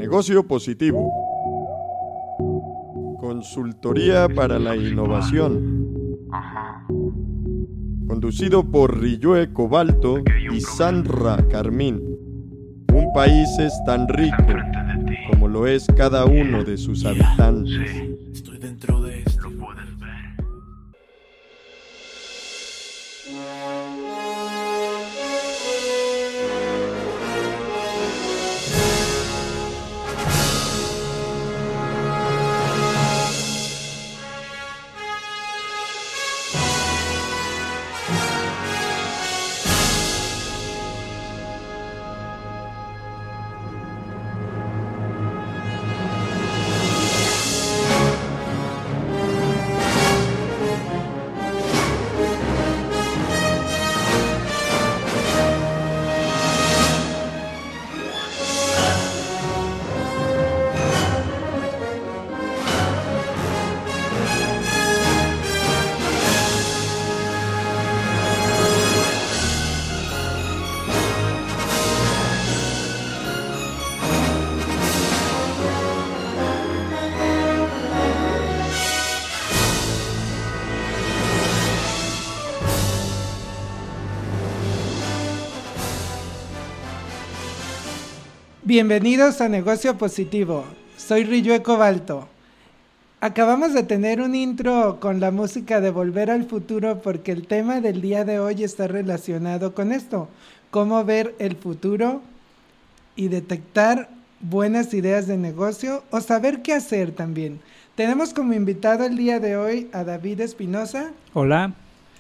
Negocio positivo. Consultoría para la innovación. Conducido por Riyue Cobalto y Sandra Carmín. Un país es tan rico como lo es cada uno de sus habitantes. Estoy dentro de esto. Lo puedes ver. Bienvenidos a Negocio Positivo, soy Riyue Cobalto. Acabamos de tener un intro con la música de Volver al Futuro porque el tema del día de hoy está relacionado con esto, cómo ver el futuro y detectar buenas ideas de negocio o saber qué hacer también. Tenemos como invitado el día de hoy a David Espinosa. Hola.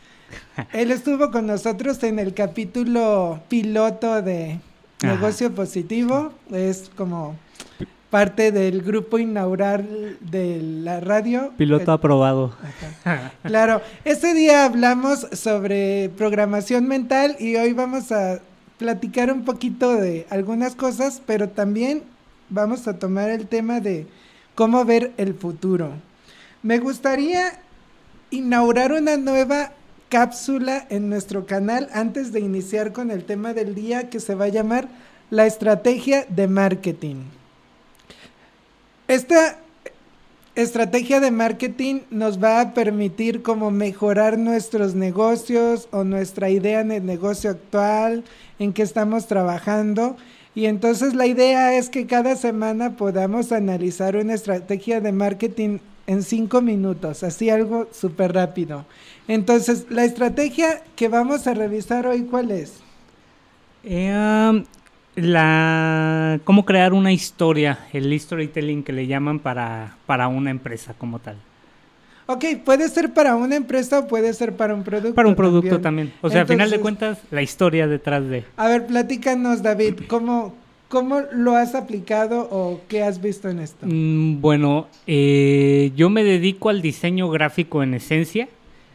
Él estuvo con nosotros en el capítulo piloto de Negocio Positivo, es como parte del grupo inaugural de la radio. Piloto aprobado. Claro, ese día hablamos sobre programación mental y hoy vamos a platicar un poquito de algunas cosas, pero también vamos a tomar el tema de cómo ver el futuro. Me gustaría inaugurar una nueva cápsula en nuestro canal antes de iniciar con el tema del día que se va a llamar la estrategia de marketing. Esta estrategia de marketing nos va a permitir como mejorar nuestros negocios o nuestra idea en el negocio actual en que estamos trabajando, y entonces la idea es que cada semana podamos analizar una estrategia de marketing en 5 minutos, así algo súper rápido. Entonces, la estrategia que vamos a revisar hoy, ¿cuál es? Cómo crear una historia, el storytelling que le llaman para una empresa como tal. Ok, puede ser para una empresa o puede ser para un producto. Para un producto también. O sea, entonces, al final de cuentas, la historia detrás de... A ver, platícanos, David, ¿cómo lo has aplicado o qué has visto en esto? Bueno, yo me dedico al diseño gráfico en esencia,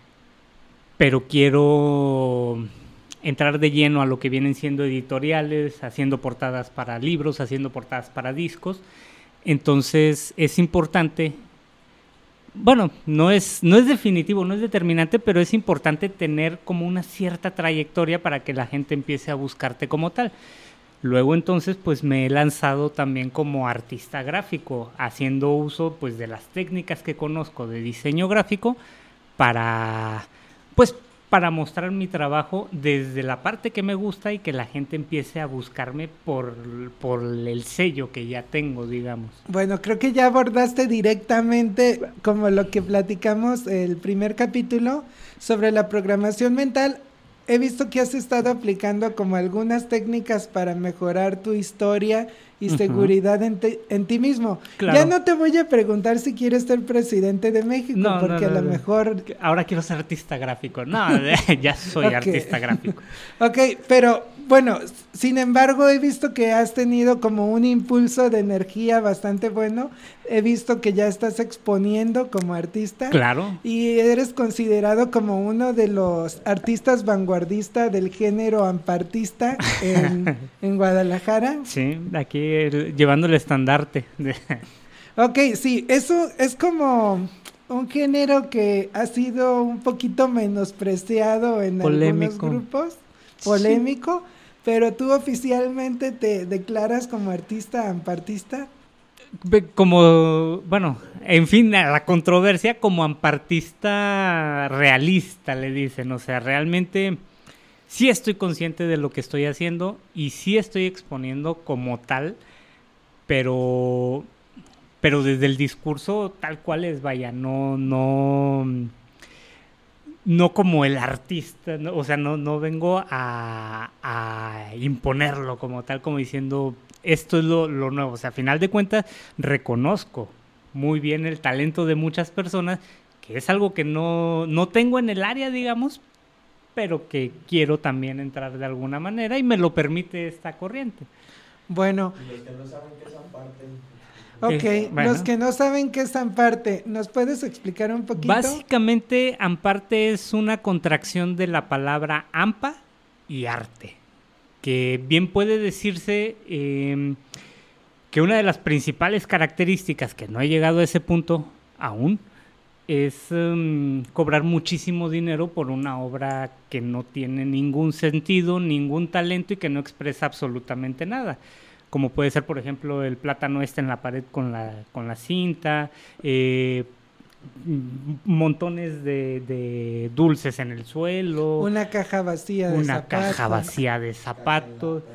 pero quiero entrar de lleno a lo que vienen siendo editoriales, haciendo portadas para libros, haciendo portadas para discos. Entonces es importante, bueno, no es definitivo, no es determinante, pero es importante tener como una cierta trayectoria para que la gente empiece a buscarte como tal. Luego entonces pues me he lanzado también como artista gráfico, haciendo uso pues de las técnicas que conozco de diseño gráfico para mostrar mi trabajo desde la parte que me gusta y que la gente empiece a buscarme por el sello que ya tengo, digamos. Bueno, creo que ya abordaste directamente como lo que platicamos el primer capítulo sobre la programación mental. He visto que has estado aplicando como algunas técnicas para mejorar tu historia y seguridad en ti mismo. Claro. Ya no te voy a preguntar si quieres ser presidente de México, porque a lo mejor... Ahora quiero ser artista gráfico. No, ya soy artista gráfico. Ok, pero bueno, sin embargo he visto que has tenido como un impulso de energía bastante bueno. He visto que ya estás exponiendo como artista. Claro. Y eres considerado como uno de los artistas vanguardistas del género ampartista en Guadalajara. Sí, aquí llevando el estandarte. Ok, sí, eso es como un género que ha sido un poquito menospreciado en algunos grupos, polémico, sí. Pero tú oficialmente te declaras como artista ampartista. Como, bueno, en fin, a la controversia como ampartista realista, le dicen. O sea, realmente sí estoy consciente de lo que estoy haciendo y sí estoy exponiendo como tal, pero desde el discurso tal cual es, vaya, no como el artista, ¿no? O sea, no vengo a imponerlo como tal, como diciendo, esto es lo nuevo. O sea, a final de cuentas, reconozco muy bien el talento de muchas personas, que es algo que no tengo en el área, digamos, pero que quiero también entrar de alguna manera y me lo permite esta corriente. Bueno. Y los que no saben qué es Amparte. Ok, bueno. Los que no saben qué es Amparte, ¿nos puedes explicar un poquito? Básicamente, Amparte es una contracción de la palabra ampa y arte, que bien puede decirse que una de las principales características, que no he llegado a ese punto aún, es cobrar muchísimo dinero por una obra que no tiene ningún sentido, ningún talento y que no expresa absolutamente nada. Como puede ser, por ejemplo, el plátano en la pared con la cinta, montones de dulces en el suelo. Una caja vacía de zapatos. Una caja vacía de zapatos.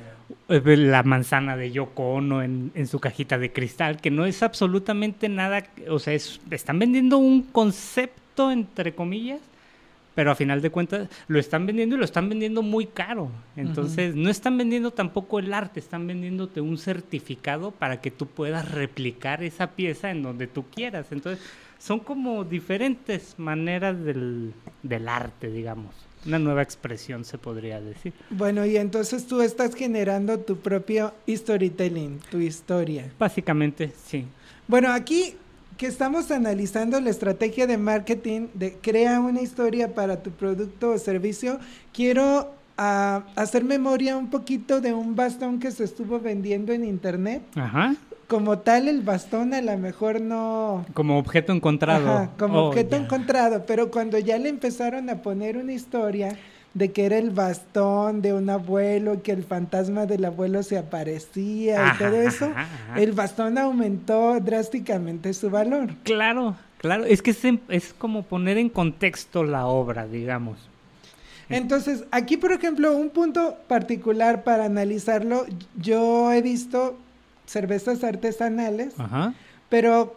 La manzana de Yoko Ono en su cajita de cristal, que no es absolutamente nada. O sea, están vendiendo un concepto, entre comillas, pero a final de cuentas lo están vendiendo y lo están vendiendo muy caro. Entonces, no están vendiendo tampoco el arte, están vendiéndote un certificado para que tú puedas replicar esa pieza en donde tú quieras. Entonces, son como diferentes maneras del arte, digamos. Una nueva expresión, se podría decir. Bueno, y entonces tú estás generando tu propio storytelling, tu historia. Básicamente, sí. Bueno, aquí que estamos analizando la estrategia de marketing de crea una historia para tu producto o servicio, quiero hacer memoria un poquito de un bastón que se estuvo vendiendo en internet. Ajá. Como tal, el bastón a lo mejor no... Como objeto encontrado. Ajá, como objeto encontrado, pero cuando ya le empezaron a poner una historia de que era el bastón de un abuelo, que el fantasma del abuelo se aparecía y todo eso, el bastón aumentó drásticamente su valor. Claro, es que es como poner en contexto la obra, digamos. Entonces, aquí, por ejemplo, un punto particular para analizarlo, yo he visto cervezas artesanales, pero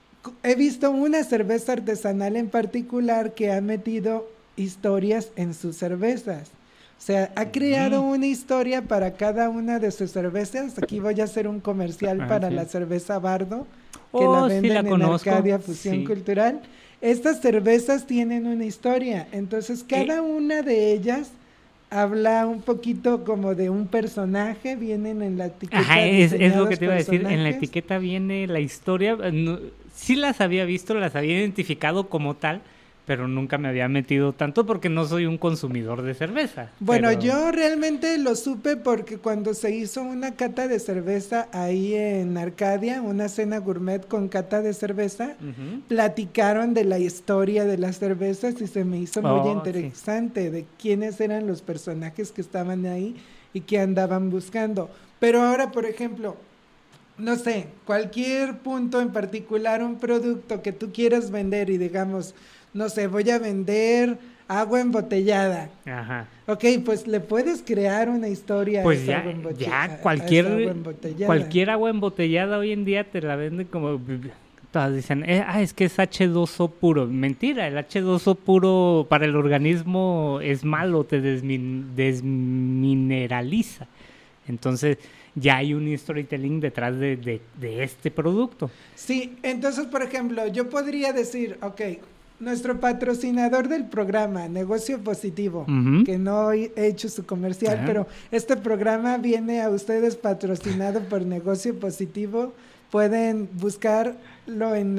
he visto una cerveza artesanal en particular que ha metido historias en sus cervezas. O sea, ha creado una historia para cada una de sus cervezas. Aquí voy a hacer un comercial para la cerveza Bardo, que la venden en Arcadia Fusión Cultural. Estas cervezas tienen una historia, entonces cada una de ellas habla un poquito como de un personaje, vienen en la etiqueta. Ajá, es lo que te iba a decir, en la etiqueta viene la historia. No, sí las había visto, las había identificado como tal, pero nunca me había metido tanto porque no soy un consumidor de cerveza. Bueno, yo realmente lo supe porque cuando se hizo una cata de cerveza ahí en Arcadia, una cena gourmet con cata de cerveza, platicaron de la historia de las cervezas y se me hizo muy interesante de quiénes eran los personajes que estaban ahí y que andaban buscando. Pero ahora, por ejemplo, no sé, cualquier punto en particular, un producto que tú quieras vender y digamos, no sé, voy a vender agua embotellada. Ajá. Ok, pues le puedes crear una historia. Pues ya cualquier agua embotellada hoy en día te la venden como... Todas dicen, es que es H2O puro. Mentira, el H2O puro para el organismo es malo, te desmineraliza. Entonces ya hay un storytelling detrás de este producto. Sí, entonces, por ejemplo, yo podría decir, ok, nuestro patrocinador del programa, Negocio Positivo, que no he hecho su comercial, pero este programa viene a ustedes patrocinado por Negocio Positivo. Pueden buscarlo en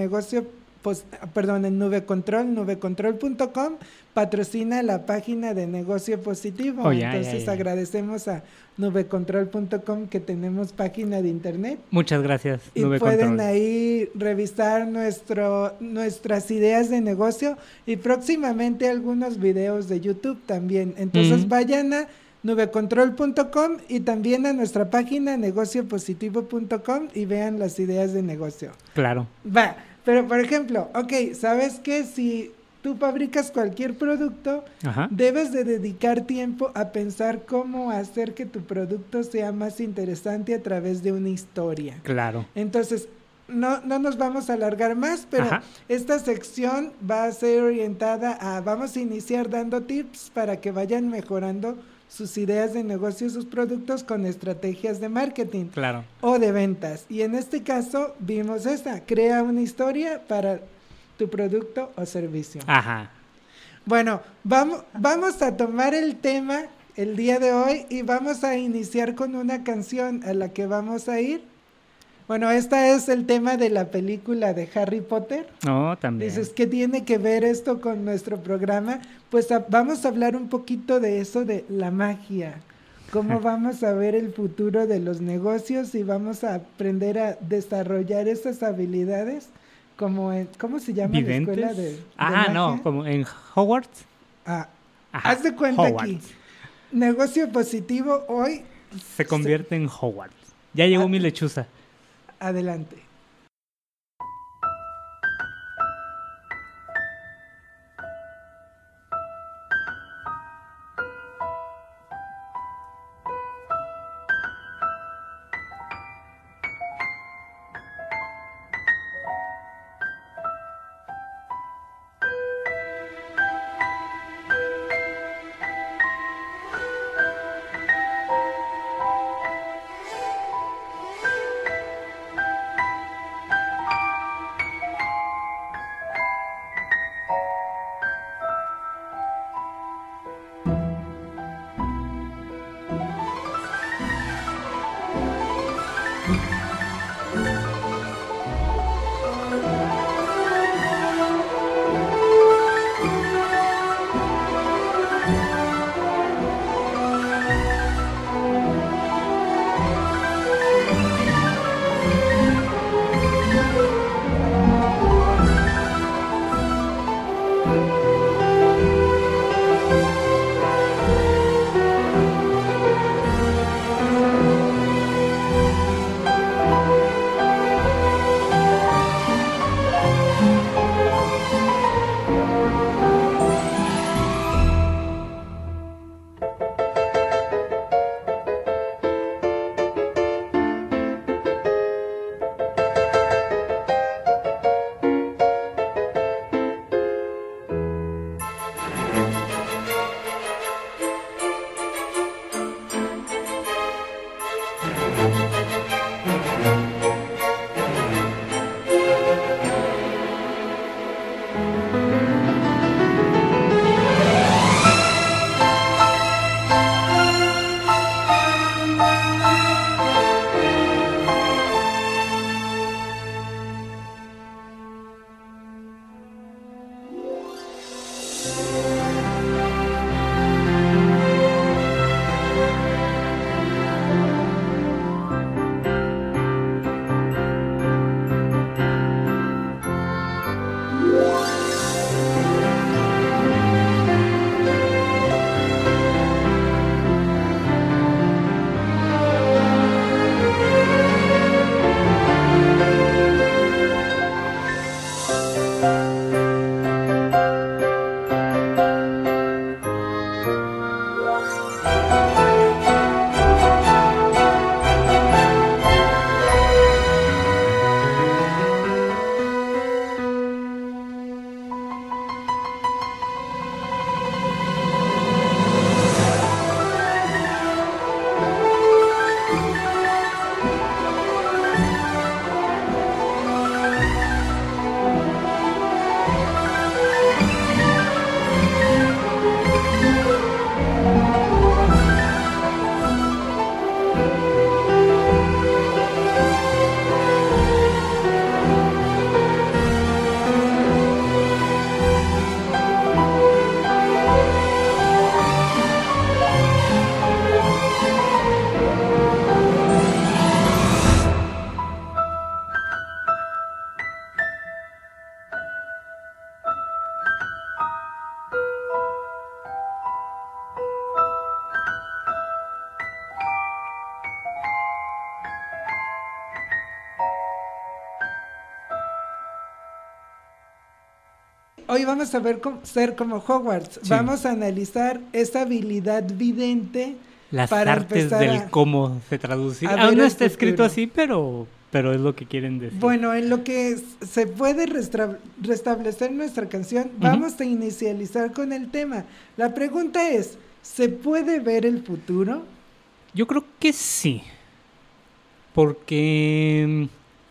en Nubecontrol, nubecontrol.com, patrocina la página de Negocio Positivo. Entonces agradecemos a nubecontrol.com que tenemos página de internet. Muchas gracias, y pueden ahí revisar nuestras ideas de negocio y próximamente algunos videos de YouTube también. Entonces vayan a nubecontrol.com y también a nuestra página negociopositivo.com y vean las ideas de negocio. Claro. Va, pero por ejemplo, ok, ¿sabes qué? Si tú fabricas cualquier producto, Ajá. debes de dedicar tiempo a pensar cómo hacer que tu producto sea más interesante a través de una historia. Claro. Entonces, no nos vamos a alargar más, pero Ajá. esta sección va a ser orientada a, vamos a iniciar dando tips para que vayan mejorando sus ideas de negocio, sus productos con estrategias de marketing Claro. o de ventas. Y en este caso vimos esta, crea una historia para tu producto o servicio. Ajá. Bueno, vamos a tomar el tema el día de hoy y vamos a iniciar con una canción a la que vamos a ir. Bueno, esta es el tema de la película de Harry Potter. No, también. Dices, ¿qué tiene que ver esto con nuestro programa? Pues vamos a hablar un poquito de eso, de la magia. Cómo vamos a ver el futuro de los negocios y vamos a aprender a desarrollar esas habilidades. Como en, ¿cómo se llama ¿Videntes? la escuela de Ah, no, magia? como en Hogwarts. Ah, Ajá, haz de cuenta Hogwarts. aquí. Negocio positivo hoy. Se convierte en Hogwarts. Ya llegó mi lechuza. Adelante. hoy vamos a ver ser como Hogwarts. Sí. Vamos a analizar esa habilidad vidente Las para artes empezar del a- cómo se traduce. a Aún ver no el está escrito futuro. así, pero es lo que quieren decir. Bueno, en lo que se puede restablecer nuestra canción, vamos a inicializar con el tema. La pregunta es, ¿se puede ver el futuro? Yo creo que sí. Porque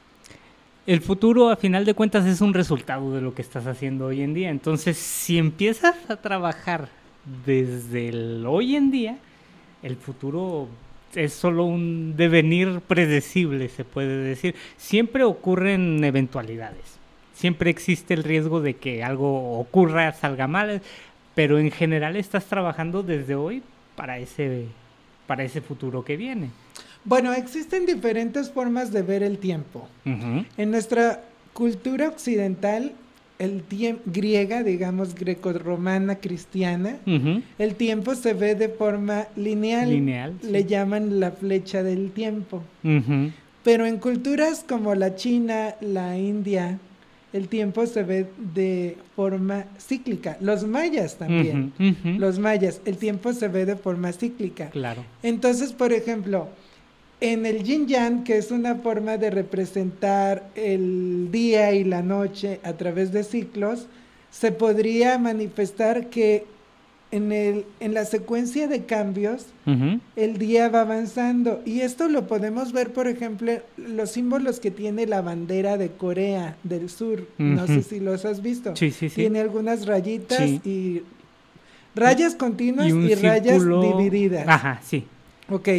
el futuro, a final de cuentas, es un resultado de lo que estás haciendo hoy en día. Entonces, si empiezas a trabajar desde el hoy en día, el futuro es solo un devenir predecible, se puede decir. Siempre ocurren eventualidades. Siempre existe el riesgo de que algo ocurra, salga mal, pero en general estás trabajando desde hoy para ese futuro que viene. Bueno, existen diferentes formas de ver el tiempo. Ujú. En nuestra cultura occidental, griega, digamos greco-romana, cristiana, Ujú. el tiempo se ve de forma lineal. Lineal, sí. Le llaman la flecha del tiempo. Ujú. Pero en culturas como la China, la India, el tiempo se ve de forma cíclica. Los mayas también. Ujú, ujú. Los mayas, el tiempo se ve de forma cíclica. Claro. Entonces, por ejemplo, en el yin yang, que es una forma de representar el día y la noche a través de ciclos, se podría manifestar que en la secuencia de cambios, Ujú. el día va avanzando. Y esto lo podemos ver, por ejemplo, los símbolos que tiene la bandera de Corea del Sur. No sé Ujú. si los has visto. Sí, sí, sí. Tiene algunas rayitas Sí. y rayas continuas Y un y rayas círculo- divididas. Ajá, sí. Ok,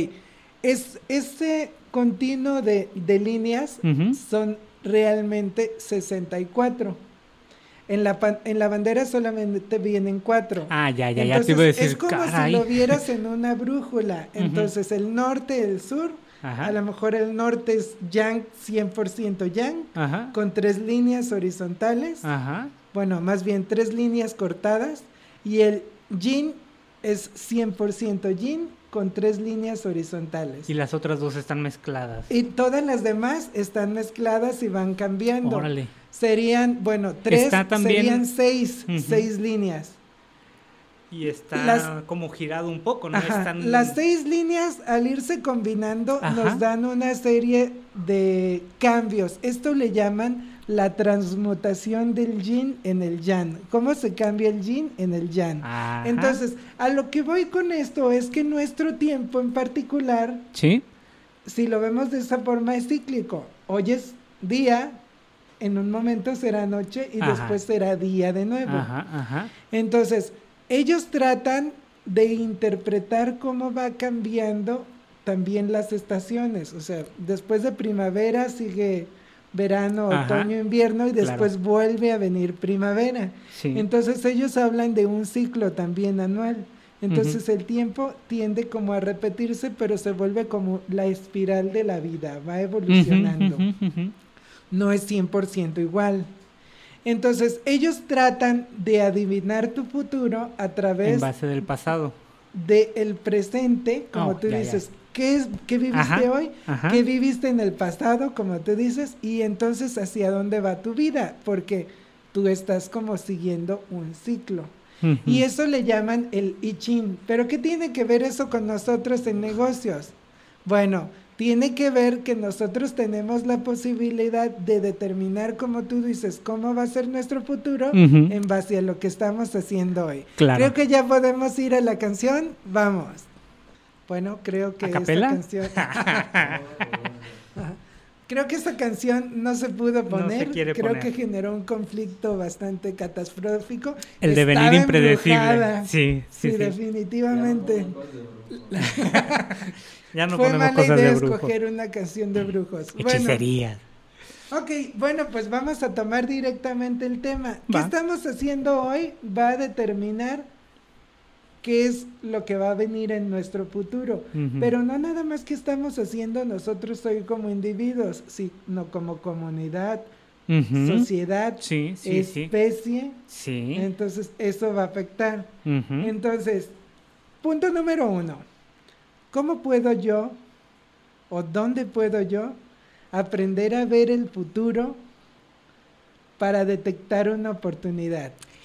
ese continuo de líneas Ujú. son realmente 64. En la bandera solamente vienen 4. Ah, ya te Entonces, iba a decir, es como caray. si lo vieras en una brújula. Ujú. Entonces, el norte, el sur, Ajá. a lo mejor el norte es yang, 100% yang, Ajá. con 3 líneas horizontales. Ajá. Bueno, más bien 3 líneas cortadas. Y el yin es 100% yin, con 3 líneas horizontales. Y las otras dos están mezcladas. Y todas las demás están mezcladas y van cambiando. Órale. Serían, bueno, 3, Está también- serían 6, Ujú. 6 líneas. Y está Las- como girado un poco, ¿no? Ajá, Están... las 6 líneas al irse combinando Ajá. nos dan una serie de cambios. Esto le llaman la transmutación del yin en el yang. ¿Cómo se cambia el yin en el yang? Ajá. Entonces, a lo que voy con esto es que nuestro tiempo en particular, Sí. si lo vemos de esa forma, es cíclico. Hoy es día, en un momento será noche y Ajá. después será día de nuevo. Ajá, ajá. Entonces, ellos tratan de interpretar cómo va cambiando también las estaciones. O sea, después de primavera sigue verano, Ajá. otoño, invierno y después Claro. vuelve a venir primavera. Sí. Entonces ellos hablan de un ciclo también anual. Entonces el tiempo tiende como a repetirse, pero se vuelve como la espiral de la vida, va evolucionando. Ujú, ujú, ujú. No es 100% igual. Entonces ellos tratan de adivinar tu futuro a En través base del pasado. del presente, como Oh, tú ya, dices. ¿Qué viviste Ajá, hoy? ajá. ¿Qué viviste en el pasado, como tú dices? Y entonces, ¿hacia dónde va tu vida? Porque tú estás como siguiendo un ciclo. Ujú. Y eso le llaman el I Ching. ¿Pero qué tiene que ver eso con nosotros en negocios? Bueno, tiene que ver que nosotros tenemos la posibilidad de determinar, como tú dices, cómo va a ser nuestro futuro Ujú. en base a lo que estamos haciendo hoy. Claro. Creo que ya podemos ir a la canción. Vamos. Bueno, creo que ¿A esta capela? canción... Ajá. Creo que esa canción no se pudo No se poner. quiere Creo poner. que generó un conflicto bastante catastrófico. El devenir Estaba impredecible. embrujada. Sí, sí, sí. Definitivamente. Ya no Fue ponemos mala cosas idea de brujo. escoger una canción de brujos. Bueno, Hechicería. ok, bueno, pues vamos a tomar directamente el tema. ¿Qué Va. estamos haciendo hoy? Va a determinar qué es lo que va a venir en nuestro futuro. Ujú. Pero no nada más que estamos haciendo nosotros hoy como individuos, sino como comunidad, Ujú. sociedad, Sí, sí, sí. especie. Sí. Entonces, eso va a afectar. Ujú. Entonces, punto número 1. ¿Cómo puedo yo o dónde puedo yo aprender a ver el futuro para detectar una oportunidad?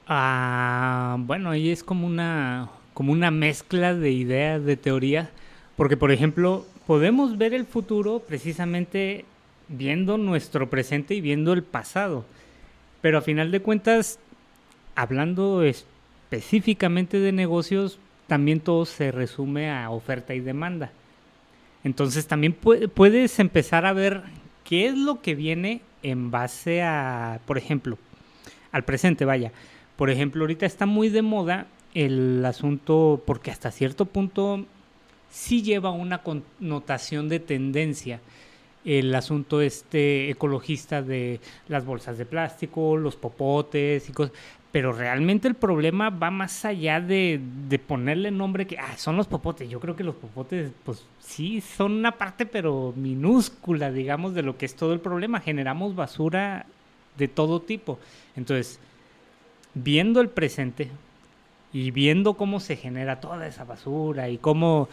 Bueno, ahí es como una mezcla de ideas, de teorías, porque por ejemplo, podemos ver el futuro precisamente viendo nuestro presente y viendo el pasado, pero a final de cuentas, hablando específicamente de negocios, también todo se resume a oferta y demanda. Entonces también puedes empezar a ver qué es lo que viene en base a, por ejemplo, al presente, vaya. Por ejemplo, ahorita está muy de moda el asunto, porque hasta cierto punto sí lleva una connotación de tendencia, el asunto ecologista de las bolsas de plástico, los popotes y cosas, pero realmente el problema va más allá de ponerle nombre que son los popotes. Yo creo que los popotes, pues sí, son una parte, pero minúscula, digamos, de lo que es todo el problema. Generamos basura de todo tipo. Entonces, viendo el presente y viendo cómo se genera toda esa basura y cómo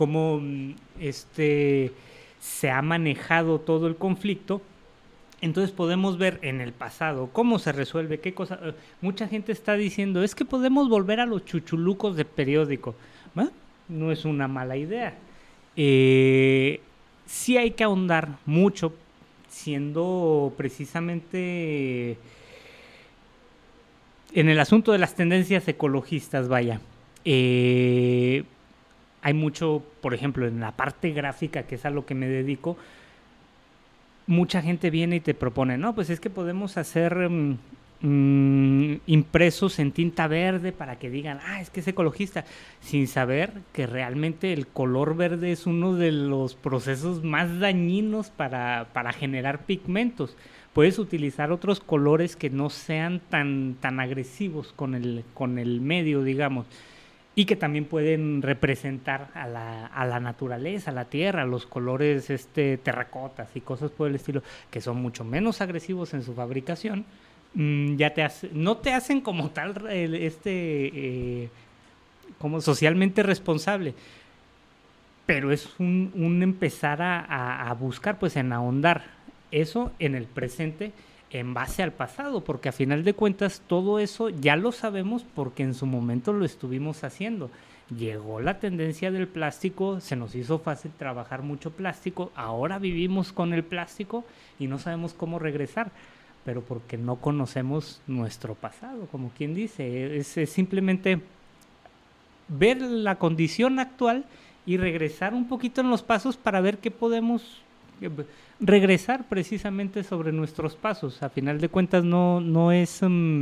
se ha manejado todo el conflicto, entonces podemos ver en el pasado cómo se resuelve, qué cosa. Mucha gente está diciendo, es que podemos volver a los chuchulucos de periódico. No es una mala idea. Sí hay que ahondar mucho, siendo precisamente en el asunto de las tendencias ecologistas, vaya. Hay mucho, por ejemplo, en la parte gráfica, que es a lo que me dedico, mucha gente viene y te propone, no, pues es que podemos hacer impresos en tinta verde para que digan, es que es ecologista, sin saber que realmente el color verde es uno de los procesos más dañinos para generar pigmentos. Puedes utilizar otros colores que no sean tan agresivos con el medio, digamos, y que también pueden representar a la naturaleza, a la tierra, los colores terracotas y cosas por el estilo, que son mucho menos agresivos en su fabricación. No te hacen como tal como socialmente responsable, pero es un empezar a buscar, pues en ahondar eso en el presente en base al pasado, porque a final de cuentas todo eso ya lo sabemos porque en su momento lo estuvimos haciendo. Llegó la tendencia del plástico, se nos hizo fácil trabajar mucho plástico, ahora vivimos con el plástico y no sabemos cómo regresar, pero porque no conocemos nuestro pasado, como quien dice. Es simplemente ver la condición actual y regresar un poquito en los pasos para ver qué podemos regresar precisamente sobre nuestros pasos. A final de cuentas no es...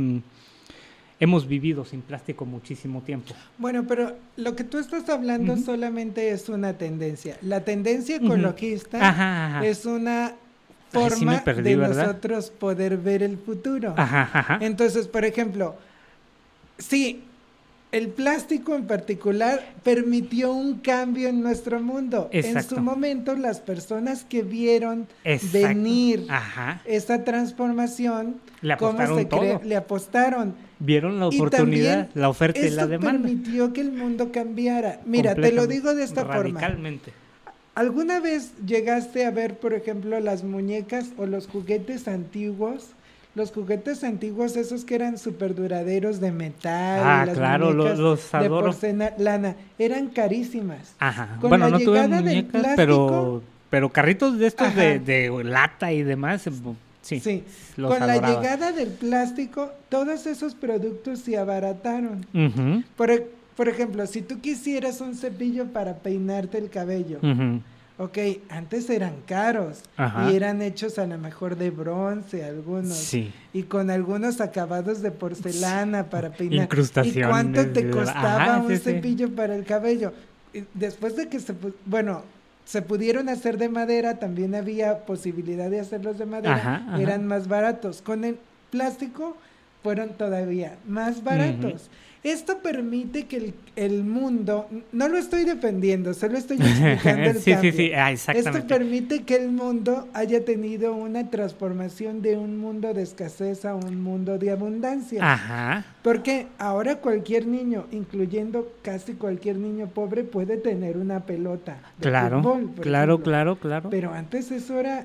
hemos vivido sin plástico muchísimo tiempo. Bueno, pero lo que tú estás hablando solamente es una tendencia. La tendencia ecologista es una forma de nosotros poder ver el futuro. Entonces, por ejemplo, sí, el plástico en particular permitió un cambio en nuestro mundo. Exacto. En su momento, las personas que vieron venir esa transformación, le apostaron. Vieron la oportunidad, la oferta y la demanda. Eso permitió que el mundo cambiara. Mira, te lo digo de esta radicalmente. Forma. ¿Alguna vez llegaste a ver, por ejemplo, las muñecas o los juguetes antiguos? Los juguetes antiguos, esos que eran súper duraderos de metal, las muñecas los de porcelana, eran carísimas. Con bueno, la no tuve llegada del muñecas, plástico, pero carritos de estos de lata y demás, sí. Los Con adoraba. la llegada del plástico, todos esos productos se abarataron. Por ejemplo, si tú quisieras un cepillo para peinarte el cabello, ok, antes eran caros y eran hechos a lo mejor de bronce algunos y con algunos acabados de porcelana para peinar. Incrustaciones. ¿Y cuánto te costaba un cepillo para el cabello? Después de que se pudieron hacer de madera, también había posibilidad de hacerlos de madera, eran más baratos. Con el plástico fueron todavía más baratos. Esto permite que el mundo, no lo estoy defendiendo, solo estoy explicando el cambio. Exactamente. Esto permite que el mundo haya tenido una transformación de un mundo de escasez a un mundo de abundancia. Porque ahora cualquier niño, incluyendo casi cualquier niño pobre, puede tener una pelota de fútbol, por ejemplo. Claro. Pero antes eso era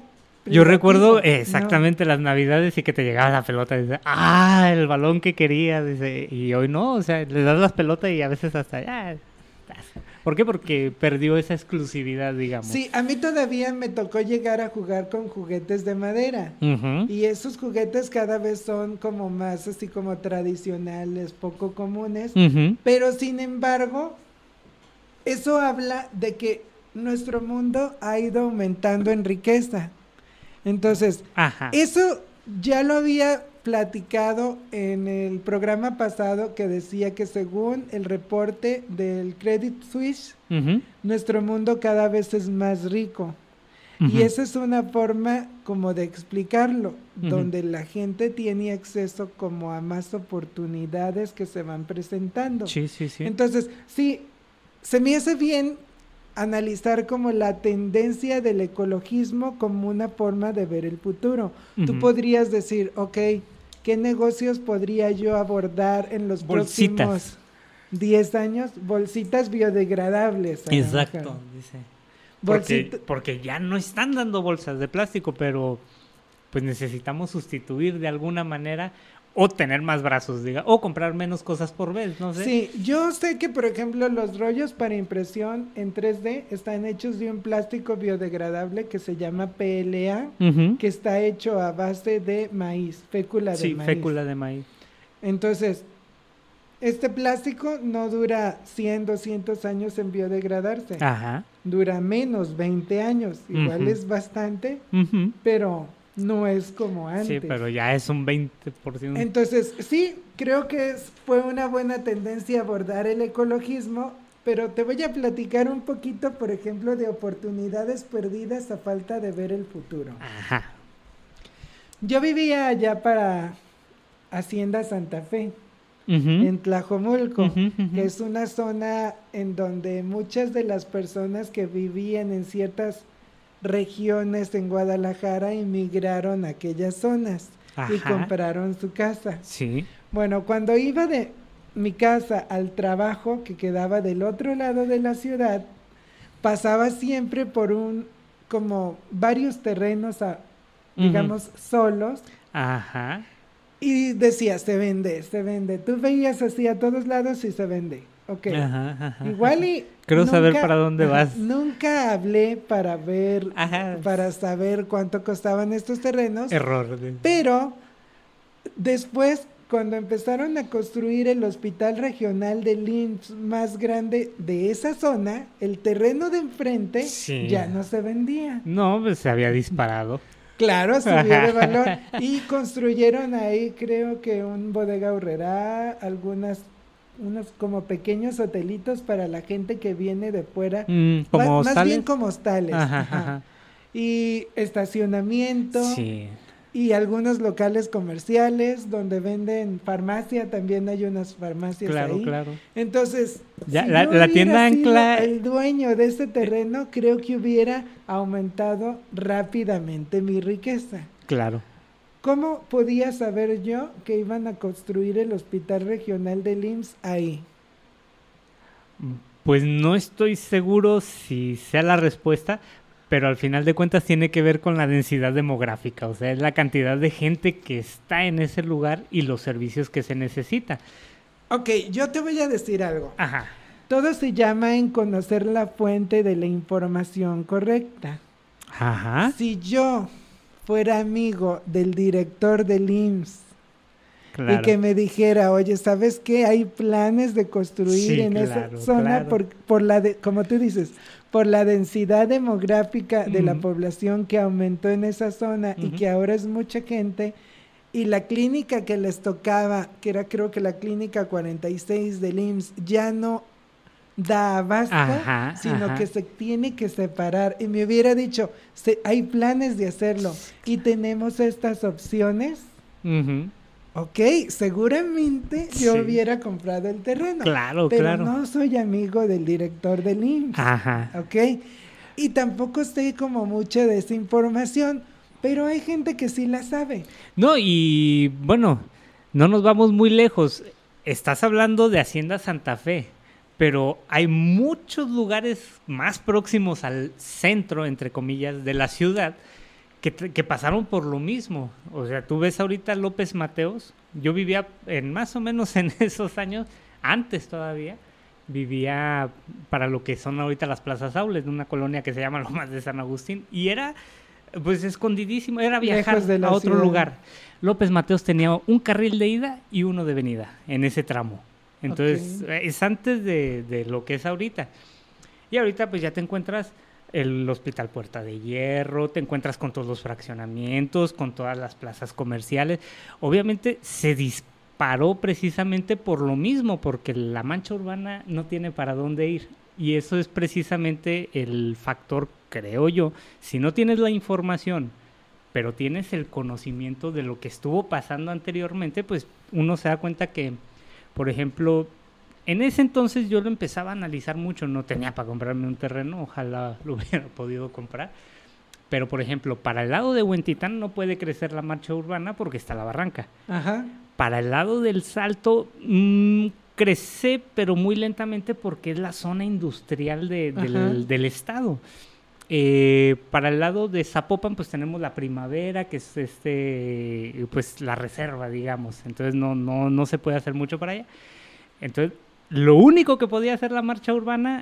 Yo recuerdo privativo, ¿no? exactamente las navidades y que te llegaba la pelota y dices, el balón que quería, dice, y hoy no, o sea, le das las pelotas y a veces hasta, ¿por qué? Porque perdió esa exclusividad, digamos. Sí, a mí todavía me tocó llegar a jugar con juguetes de madera. Ujú. Y esos juguetes cada vez son como más así como tradicionales, poco comunes. Ujú. Pero sin embargo, eso habla de que nuestro mundo ha ido aumentando en riqueza. Entonces, Ajá. eso ya lo había platicado en el programa pasado, que decía que según el reporte del Credit Suisse, Ujú. nuestro mundo cada vez es más rico. Ujú. Y esa es una forma como de explicarlo, Ujú. donde la gente tiene acceso como a más oportunidades que se van presentando. Sí, sí, sí. Entonces, sí, se me hace bien analizar como la tendencia del ecologismo como una forma de ver el futuro. Tú Ujú. podrías decir, ok, ¿qué negocios podría yo abordar en los Bolsitas. próximos 10 años? Bolsitas biodegradables. a lo Exacto, mejor. dice. Bolsita- Porque ya no están dando bolsas de plástico, pero pues necesitamos sustituir de alguna manera o tener más brazos, o comprar menos cosas por vez, no sé. Sí, yo sé que por ejemplo los rollos para impresión en 3D están hechos de un plástico biodegradable que se llama PLA, Ujú. que está hecho a base de maíz, fécula de Sí, maíz. fécula de maíz. Entonces, este plástico no dura 100, 200 años en biodegradarse, Ajá. dura menos 20 años, igual Ujú. es bastante, Ujú. pero no es como antes. Sí, pero ya es un 20%. Entonces, sí, creo que fue una buena tendencia abordar el ecologismo, pero te voy a platicar un poquito, por ejemplo, de oportunidades perdidas a falta de ver el futuro. Ajá. Yo vivía allá para Hacienda Santa Fe, Ujú. en Tlajomulco, Ujú, ujú. que es una zona en donde muchas de las personas que vivían en ciertas regiones en Guadalajara emigraron a aquellas zonas y Ajá. compraron su casa. Sí. Bueno, cuando iba de mi casa al trabajo, que quedaba del otro lado de la ciudad, pasaba siempre por como varios terrenos, digamos, solos, Ajá. y decía, se vende, se vende. Tú veías así a todos lados y se vende. Ok. Ajá, ajá. Igual y Quiero saber para dónde vas. Nunca hablé para ver, Ajá. para saber cuánto costaban estos terrenos. Error. Pero después, cuando empezaron a construir el hospital regional del IMSS más grande de esa zona, el terreno de enfrente Sí. ya no se vendía. No, pues se había disparado. Claro, subió de valor. Y construyeron ahí, creo que un bodega aurrerá, unos como pequeños hotelitos para la gente que viene de fuera. Como Más hostales. bien como hostales. Ajá, Ajá. ajá. Y estacionamiento. Sí. Y algunos locales comerciales donde venden farmacia, también hay unas farmacias Claro, ahí. claro. Entonces, Ya, si la yo hubiera tienda sido ancla- el dueño de ese terreno, creo que hubiera aumentado rápidamente mi riqueza. Claro. ¿Cómo podía saber yo que iban a construir el hospital regional del IMSS ahí? Pues no estoy seguro si sea la respuesta, pero al final de cuentas tiene que ver con la densidad demográfica, o sea, es la cantidad de gente que está en ese lugar y los servicios que se necesita. Ok, yo te voy a decir algo. Ajá. Todo se llama en conocer la fuente de la información correcta. Ajá. Si yo fuera amigo del director del IMSS Claro. y que me dijera, oye, ¿sabes qué? Hay planes de construir Sí, en claro, esa zona claro. por como tú dices, por la densidad demográfica de la Ujú. población que aumentó en esa zona y Ujú. que ahora es mucha gente, y la clínica que les tocaba, que era creo que la clínica 46 del IMSS, ya no da abasto, Ajá, sino ajá. que se tiene que separar. Y me hubiera dicho, hay planes de hacerlo y tenemos estas opciones. Ujú. Ok, seguramente yo Sí. hubiera comprado el terreno. Claro, pero claro. no soy amigo del director del IMSS. Ajá. Ok, y tampoco sé como mucha de esa información, pero hay gente que sí la sabe. No, y bueno, no nos vamos muy lejos. Estás hablando de Hacienda Santa Fe, pero hay muchos lugares más próximos al centro, entre comillas, de la ciudad, que pasaron por lo mismo. O sea, tú ves ahorita López Mateos, yo vivía más o menos en esos años, antes todavía, vivía para lo que son ahorita las plazas Aules, de una colonia que se llama Lomas de San Agustín, y era pues escondidísimo, era viajar a otro lugar. López Mateos tenía un carril de ida y uno de venida en ese tramo. Entonces, es antes de lo que es ahorita. Y ahorita pues ya te encuentras el Hospital Puerta de Hierro, te encuentras con todos los fraccionamientos, con todas las plazas comerciales. Obviamente se disparó precisamente por lo mismo, porque la mancha urbana no tiene para dónde ir. Y eso es precisamente el factor, creo yo. Si no tienes la información, pero tienes el conocimiento de lo que estuvo pasando anteriormente, pues uno se da cuenta que, por ejemplo, en ese entonces yo lo empezaba a analizar mucho, no tenía para comprarme un terreno, ojalá lo hubiera podido comprar, pero por ejemplo, para el lado de Huentitán no puede crecer la mancha urbana porque está la barranca. Ajá. Para el lado del Salto crece, pero muy lentamente porque es la zona industrial del estado. Para el lado de Zapopan pues tenemos la Primavera, que es pues la reserva, digamos, entonces no se puede hacer mucho para allá. Entonces lo único que podía hacer la mancha urbana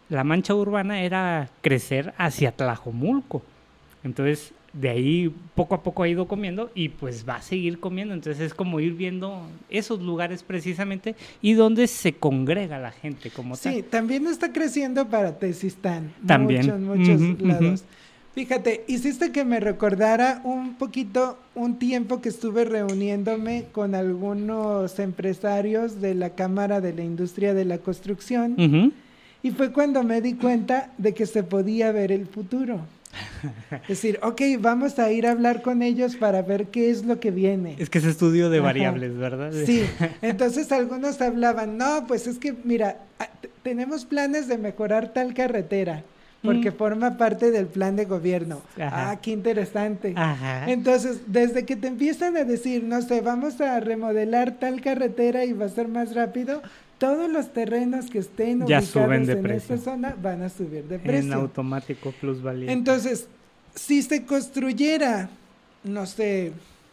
era crecer hacia Tlajomulco. Entonces de ahí poco a poco ha ido comiendo y pues va a seguir comiendo. Entonces es como ir viendo esos lugares precisamente y donde se congrega la gente como tal. Sí, también está creciendo para Tezistán. También. Muchos lados. Fíjate, hiciste que me recordara un poquito un tiempo que estuve reuniéndome con algunos empresarios de la Cámara de la Industria de la Construcción y fue cuando me di cuenta de que se podía ver el futuro. Es decir, ok, vamos a ir a hablar con ellos para ver qué es lo que viene. Es que es estudio de variables, ¿verdad? Sí, entonces algunos hablaban, no, pues es que mira, tenemos planes de mejorar tal carretera, porque forma parte del plan de gobierno. Ajá. Ah, qué interesante. Ajá. Entonces, desde que te empiezan a decir, no sé, vamos a remodelar tal carretera y va a ser más rápido, todos los terrenos que estén ya ubicados en precio. esta zona van a subir de precio. En automático plusvalía. Entonces, si se construyera, no sé,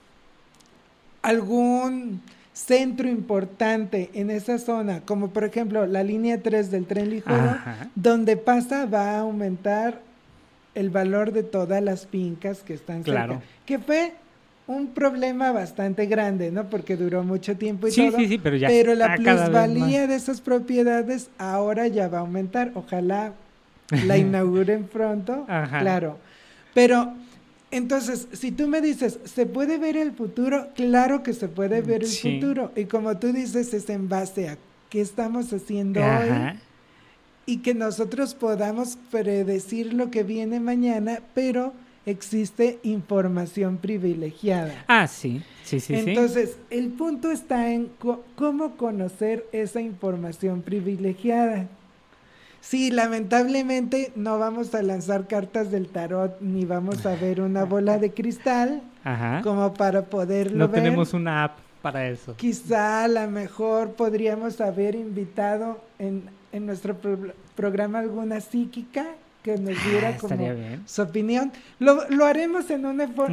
algún centro importante en esa zona, como por ejemplo la línea 3 del tren ligero, donde pasa va a aumentar el valor de todas las fincas que están cerca. Que fue un problema bastante grande, ¿no? Porque duró mucho tiempo y todo. Sí, pero la plusvalía de esas propiedades ahora ya va a aumentar. Ojalá la inauguren pronto. Claro. Pero entonces, si tú me dices, ¿se puede ver el futuro? Claro que se puede ver el futuro. Y como tú dices, es en base a qué estamos haciendo hoy y que nosotros podamos predecir lo que viene mañana, pero existe información privilegiada. Sí. Entonces, el punto está en cómo conocer esa información privilegiada. Sí, lamentablemente no vamos a lanzar cartas del tarot ni vamos a ver una bola de cristal como para poderlo ver. No tenemos una app para eso. Quizá a lo mejor podríamos haber invitado en nuestro programa alguna psíquica que nos diera como su opinión. Lo haremos en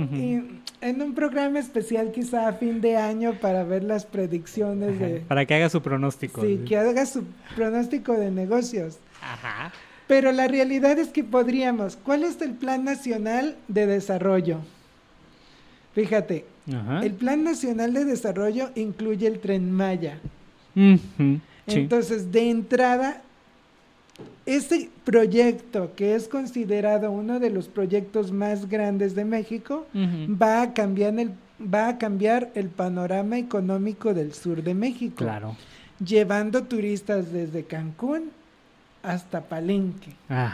un programa especial quizá a fin de año para ver las predicciones para que haga su pronóstico. Sí, que haga su pronóstico de negocios. Pero la realidad es que podríamos. ¿Cuál es el Plan Nacional de Desarrollo? Fíjate, el Plan Nacional de Desarrollo incluye el Tren Maya. Entonces, de entrada, este proyecto, que es considerado uno de los proyectos más grandes de México, va a cambiar el panorama económico del sur de México. Claro. Llevando turistas desde Cancún hasta Palenque.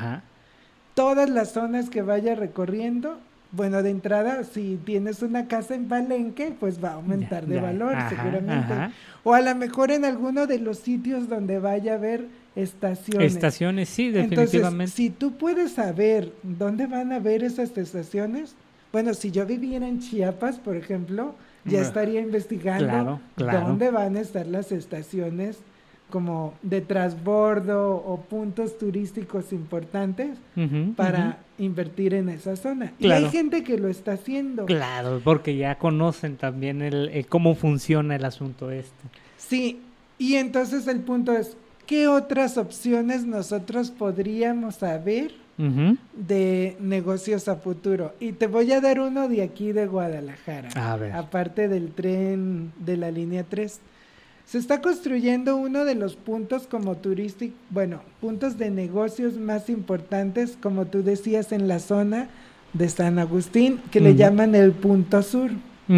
Todas las zonas que vaya recorriendo, bueno, de entrada, si tienes una casa en Palenque, pues va a aumentar de valor, seguramente. O a lo mejor en alguno de los sitios donde vaya a haber estaciones. Estaciones, sí, definitivamente. Entonces, si tú puedes saber dónde van a haber esas estaciones, bueno, si yo viviera en Chiapas, por ejemplo, ya estaría investigando dónde van a estar las estaciones como de transbordo o puntos turísticos importantes para invertir en esa zona. Claro. Y hay gente que lo está haciendo. Claro, porque ya conocen también el cómo funciona el asunto este. Sí, y entonces el punto es, ¿qué otras opciones nosotros podríamos haber de negocios a futuro? Y te voy a dar uno de aquí de Guadalajara, A ver. aparte del tren de la línea 3. Se está construyendo uno de los puntos como turístico, bueno, puntos de negocios más importantes, como tú decías, en la zona de San Agustín, que le llaman el Punto Sur.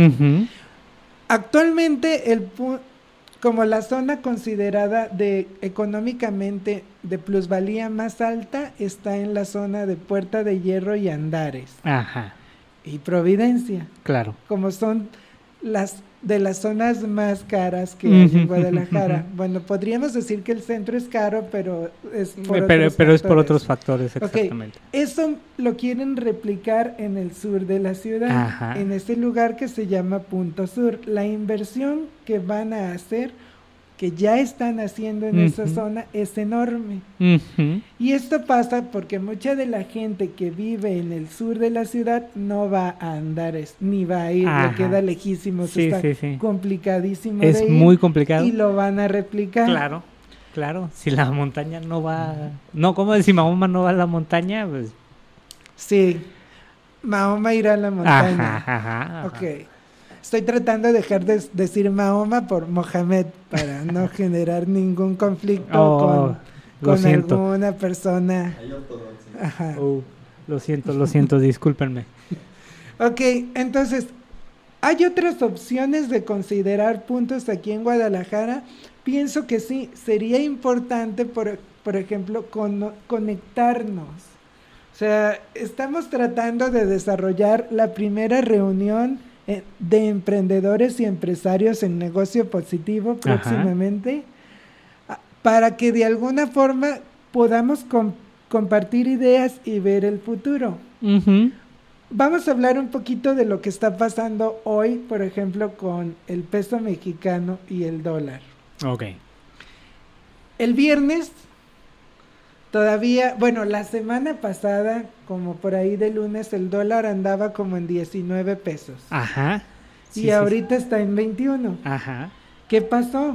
Actualmente, como la zona considerada económicamente de plusvalía más alta, está en la zona de Puerta de Hierro y Andares. Ajá. Y Providencia. Claro. Como son las de las zonas más caras que hay en Guadalajara. Bueno, podríamos decir que el centro es caro, pero es por otros factores. Exactamente. Okay. Eso lo quieren replicar en el sur de la ciudad, Ajá. en ese lugar que se llama Punto Sur. La inversión que van a hacer, que ya están haciendo en esa zona, es enorme. Y esto pasa porque mucha de la gente que vive en el sur de la ciudad no va a Andares, ni va a ir, le queda lejísimo, está complicadísimo es de ir, muy complicado. Y lo van a replicar. Claro, si la montaña no va, no, como decir Mahoma no va a la montaña, pues sí, Mahoma irá a la montaña. Ajá. Ok. Estoy tratando de dejar de decir Mahoma por Mohamed para no generar ningún conflicto con alguna persona. Ajá. Lo siento, discúlpenme. Ok, entonces, ¿hay otras opciones de considerar puntos aquí en Guadalajara? Pienso que sí, sería importante, por ejemplo, conectarnos. O sea, estamos tratando de desarrollar la primera reunión de emprendedores y empresarios en negocio positivo próximamente, para que de alguna forma podamos compartir ideas y ver el futuro. Vamos a hablar un poquito de lo que está pasando hoy, por ejemplo, con el peso mexicano y el dólar. Ok. El viernes todavía, bueno, la semana pasada, como por ahí de lunes, el dólar andaba como en 19 pesos. Ajá. Y ahorita está en 21. Ajá. ¿Qué pasó?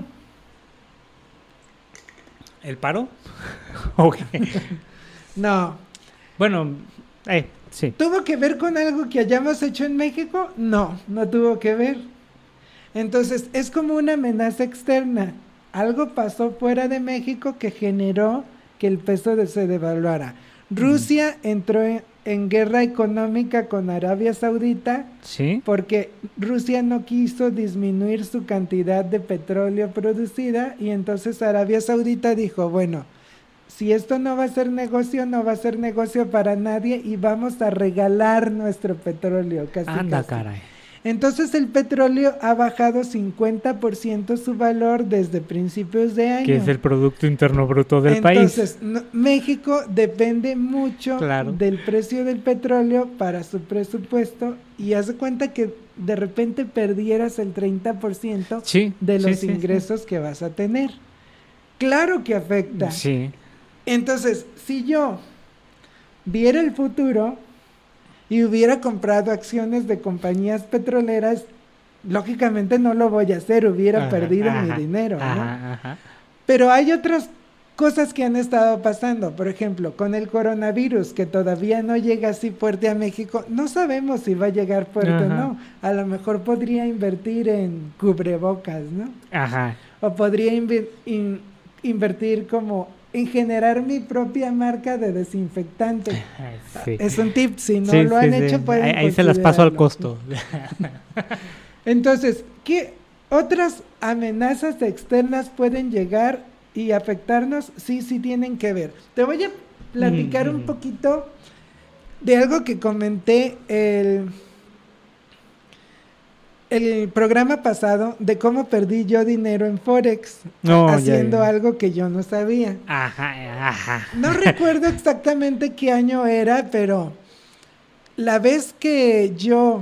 ¿El paro? Ok. No. Bueno, sí. ¿Tuvo que ver con algo que hayamos hecho en México? No, no tuvo que ver. Entonces, es como una amenaza externa. Algo pasó fuera de México que generó que el peso se devaluara. Rusia entró en guerra económica con Arabia Saudita, porque Rusia no quiso disminuir su cantidad de petróleo producida, y entonces Arabia Saudita dijo, bueno, si esto no va a ser negocio, no va a ser negocio para nadie y vamos a regalar nuestro petróleo. Casi. Caray. Entonces el petróleo ha bajado 50% su valor desde principios de año. Que es el Producto Interno Bruto del país. Entonces, México depende mucho del precio del petróleo para su presupuesto, y haz de cuenta que de repente perdieras el 30% de los ingresos que vas a tener. Claro que afecta. Sí. Entonces, si yo viera el futuro y hubiera comprado acciones de compañías petroleras, lógicamente no lo voy a hacer, hubiera perdido mi dinero, ¿no? Pero hay otras cosas que han estado pasando. Por ejemplo, con el coronavirus, que todavía no llega así fuerte a México, no sabemos si va a llegar fuerte o no. A lo mejor podría invertir en cubrebocas, ¿no? O podría invertir como en generar mi propia marca de desinfectante. Es un tip, si no lo han hecho pueden ahí se las paso al costo. Entonces, ¿qué otras amenazas externas pueden llegar y afectarnos? Sí tienen que ver. Te voy a platicar un poquito de algo que comenté el programa pasado, de cómo perdí yo dinero en Forex, haciendo algo que yo no sabía. No recuerdo exactamente qué año era, pero la vez que yo,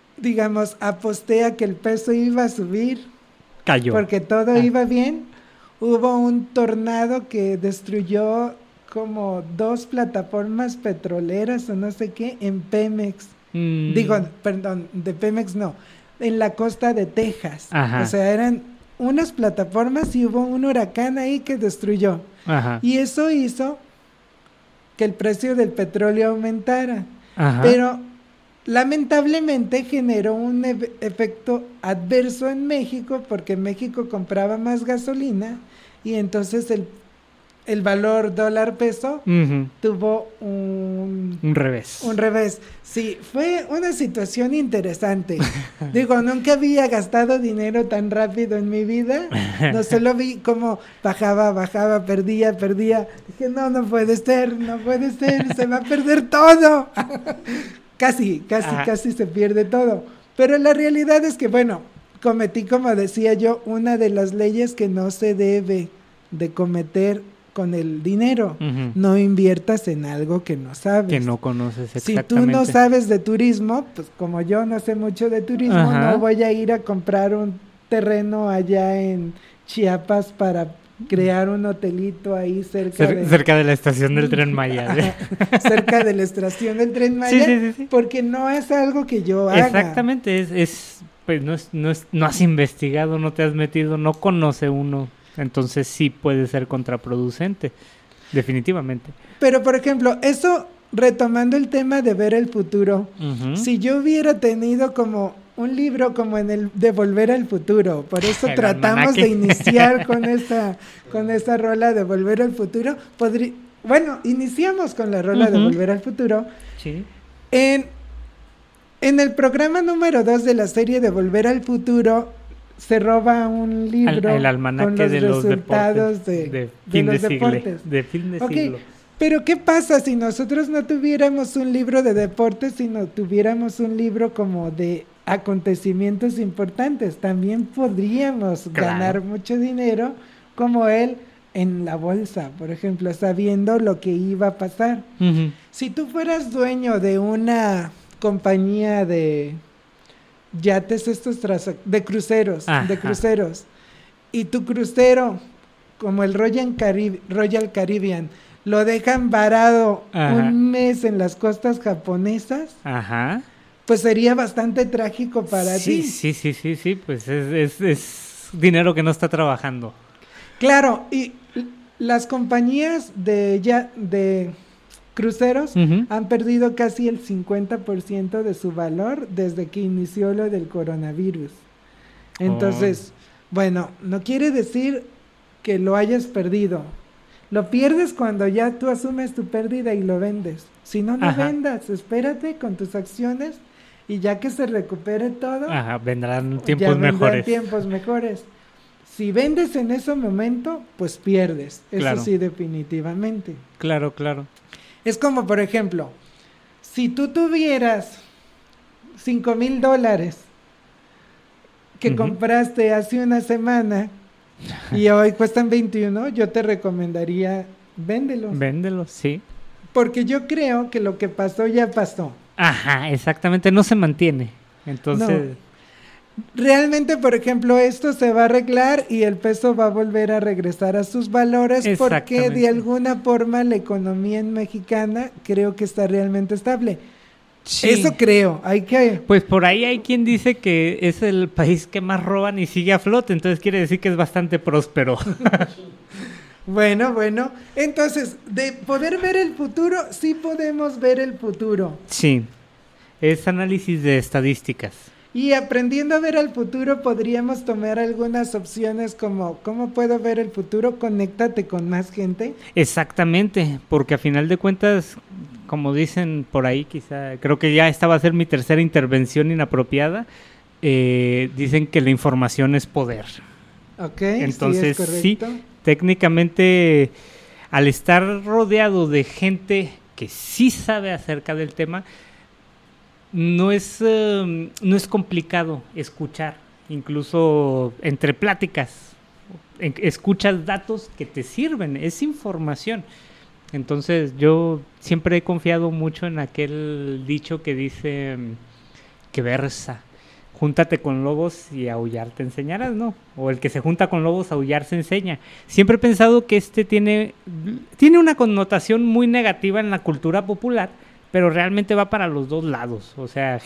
digamos, aposté a que el peso iba a subir, cayó, porque todo iba bien, hubo un tornado que destruyó como 2 plataformas petroleras o no sé qué en Pemex. Digo, perdón, de Pemex no, en la costa de Texas. Ajá. O sea, eran unas plataformas y hubo un huracán ahí que destruyó. Ajá. Y eso hizo que el precio del petróleo aumentara. Ajá. Pero lamentablemente generó un efecto adverso en México porque México compraba más gasolina y entonces el valor dólar-peso Ujú. tuvo un revés. Un revés. Sí, fue una situación interesante. Digo, nunca había gastado dinero tan rápido en mi vida. No solo vi cómo bajaba, perdía. Dije, no puede ser, se va a perder todo. Casi se pierde todo. Pero la realidad es que, bueno, cometí, como decía yo, una de las leyes que no se debe de cometer con el dinero. Ujú. No inviertas en algo que no sabes. Que no conoces Si exactamente. tú no sabes de turismo, pues como yo no sé mucho de turismo, Ajá. no voy a ir a comprar un terreno allá en Chiapas para crear un hotelito ahí cerca cerca de la estación del Tren Maya. cerca de la estación del Tren Maya, Sí. porque no es algo que yo haga. Exactamente, pues no has investigado, no te has metido, no conoce uno. Entonces sí puede ser contraproducente, definitivamente. Pero, por ejemplo, eso, retomando el tema de ver el futuro, Ujú. si yo hubiera tenido como un libro como en el de Volver al Futuro, por eso El tratamos almanaque. de iniciar con esa rola de Volver al Futuro, bueno, iniciamos con la rola de Ujú. Volver al Futuro. Sí. En el programa número 2 de la serie de Volver al Futuro, se roba un libro El almanaque con los de los resultados deportes de fin los de siglo. deportes. De fin de Ok, siglo. pero ¿qué pasa si nosotros no tuviéramos un libro de deportes, sino tuviéramos un libro como de acontecimientos importantes? También podríamos Claro. ganar mucho dinero como él en la bolsa, por ejemplo, sabiendo lo que iba a pasar. Ujú. Si tú fueras dueño de una compañía de yates de cruceros, Ajá. y tu crucero, como el Royal Caribbean, lo dejan varado Ajá. un mes en las costas japonesas, Ajá. pues sería bastante trágico para ti. Sí, pues es dinero que no está trabajando. Claro, y las compañías de cruceros Ujú. han perdido casi el 50% de su valor desde que inició lo del coronavirus. Entonces, bueno, no quiere decir que lo hayas perdido. Lo pierdes cuando ya tú asumes tu pérdida y lo vendes. Si no lo Ajá. vendas, espérate con tus acciones y ya que se recupere todo, Ajá, vendrán ya tiempos vendrán mejores. tiempos mejores. Si vendes en ese momento, pues pierdes. Eso Claro. sí, definitivamente. Claro. Es como, por ejemplo, si tú tuvieras $5,000 que Ujú. compraste hace una semana y hoy cuestan 21, yo te recomendaría véndelos. Véndelo, sí. Porque yo creo que lo que pasó ya pasó. Ajá, exactamente, no se mantiene. Entonces, Realmente, por ejemplo, esto se va a arreglar y el peso va a volver a regresar a sus valores porque Exactamente. de alguna forma la economía mexicana creo que está realmente estable. sí. Eso creo, hay que... Pues por ahí hay quien dice que es el país que más roban y sigue a flote, entonces quiere decir que es bastante próspero. Bueno, entonces, de poder ver el futuro, sí podemos ver el futuro. Sí, es análisis de estadísticas. Y aprendiendo a ver el futuro, podríamos tomar algunas opciones como, ¿cómo puedo ver el futuro? Conéctate con más gente. Exactamente, porque a final de cuentas, como dicen por ahí, quizá, creo que ya esta va a ser mi tercera intervención inapropiada, dicen que la información es poder. Ok, Entonces, sí, es sí, correcto. técnicamente, al estar rodeado de gente que sí sabe acerca del tema, no es complicado escuchar, incluso entre pláticas. Escuchas datos que te sirven, es información. Entonces yo siempre he confiado mucho en aquel dicho que dice que versa. júntate con lobos y aullar te enseñarás, ¿no? O el que se junta con lobos, aullar se enseña. Siempre he pensado que tiene una connotación muy negativa en la cultura popular, pero realmente va para los dos lados. O sea,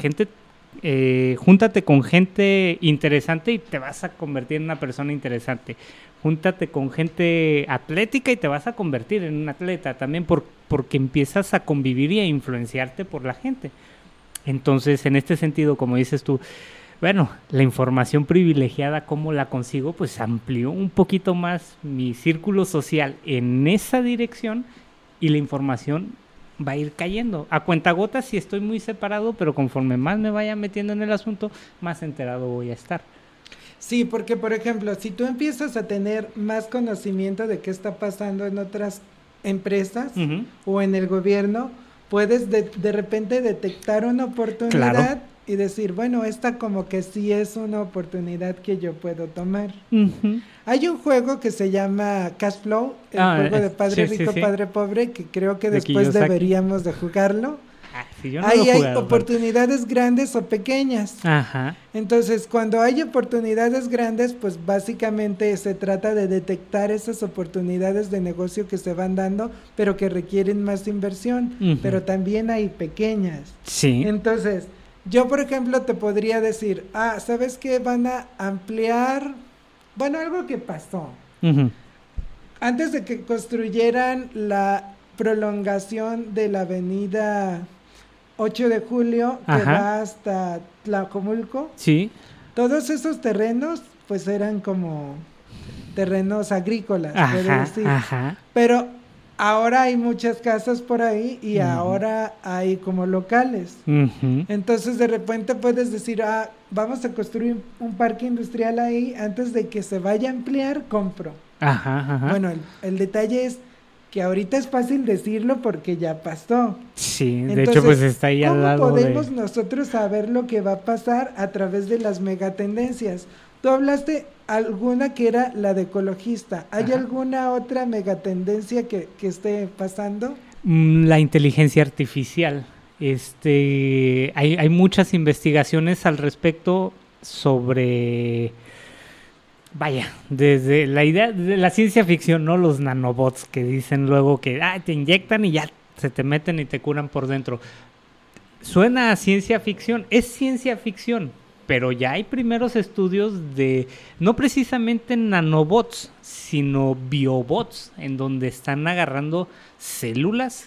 júntate con gente interesante y te vas a convertir en una persona interesante. Júntate con gente atlética y te vas a convertir en un atleta también porque empiezas a convivir y a influenciarte por la gente. Entonces, en este sentido, como dices tú, bueno, la información privilegiada, ¿cómo la consigo? Pues amplió un poquito más mi círculo social en esa dirección y la información va a ir cayendo. A cuentagotas sí estoy muy separado, pero conforme más me vaya metiendo en el asunto, más enterado voy a estar. Sí, porque por ejemplo, si tú empiezas a tener más conocimiento de qué está pasando en otras empresas Uh-huh. o en el gobierno, puedes de repente detectar una oportunidad. Claro. Y decir, bueno, esta como que sí es una oportunidad que yo puedo tomar. Uh-huh. Hay un juego que se llama Cash Flow, el juego de Padre Rico, Padre Pobre, que creo que después deberíamos de jugarlo. Sí, yo no Ahí lo he hay jugado, oportunidades grandes o pequeñas. Ajá. Entonces, cuando hay oportunidades grandes, pues básicamente se trata de detectar esas oportunidades de negocio que se van dando, pero que requieren más inversión. Uh-huh. Pero también hay pequeñas. Sí. Entonces, yo, por ejemplo, te podría decir, ¿sabes qué? Van a ampliar, bueno, algo que pasó. Uh-huh. Antes de que construyeran la prolongación de la avenida 8 de julio, que Ajá. va hasta Tlacomulco, Sí. todos esos terrenos, pues eran como terrenos agrícolas, puedo Ajá. decir. Ajá. Pero ahora hay muchas casas por ahí y Uh-huh. ahora hay como locales. Uh-huh. Entonces de repente puedes decir, vamos a construir un parque industrial ahí, antes de que se vaya a ampliar, compro. Ajá. Ajá. Bueno, el detalle es que ahorita es fácil decirlo porque ya pasó. Sí, de Entonces, hecho pues está ahí al lado ¿cómo podemos de... nosotros saber lo que va a pasar a través de las megatendencias? Tú hablaste alguna que era la de ecologista. ¿Hay Ajá. alguna otra megatendencia que esté pasando? La inteligencia artificial. Hay muchas investigaciones al respecto sobre... Vaya, desde la idea de la ciencia ficción, ¿no? Los nanobots que dicen luego que te inyectan y ya se te meten y te curan por dentro. Suena a ciencia ficción, es ciencia ficción, pero ya hay primeros estudios de, no precisamente nanobots, sino biobots, en donde están agarrando células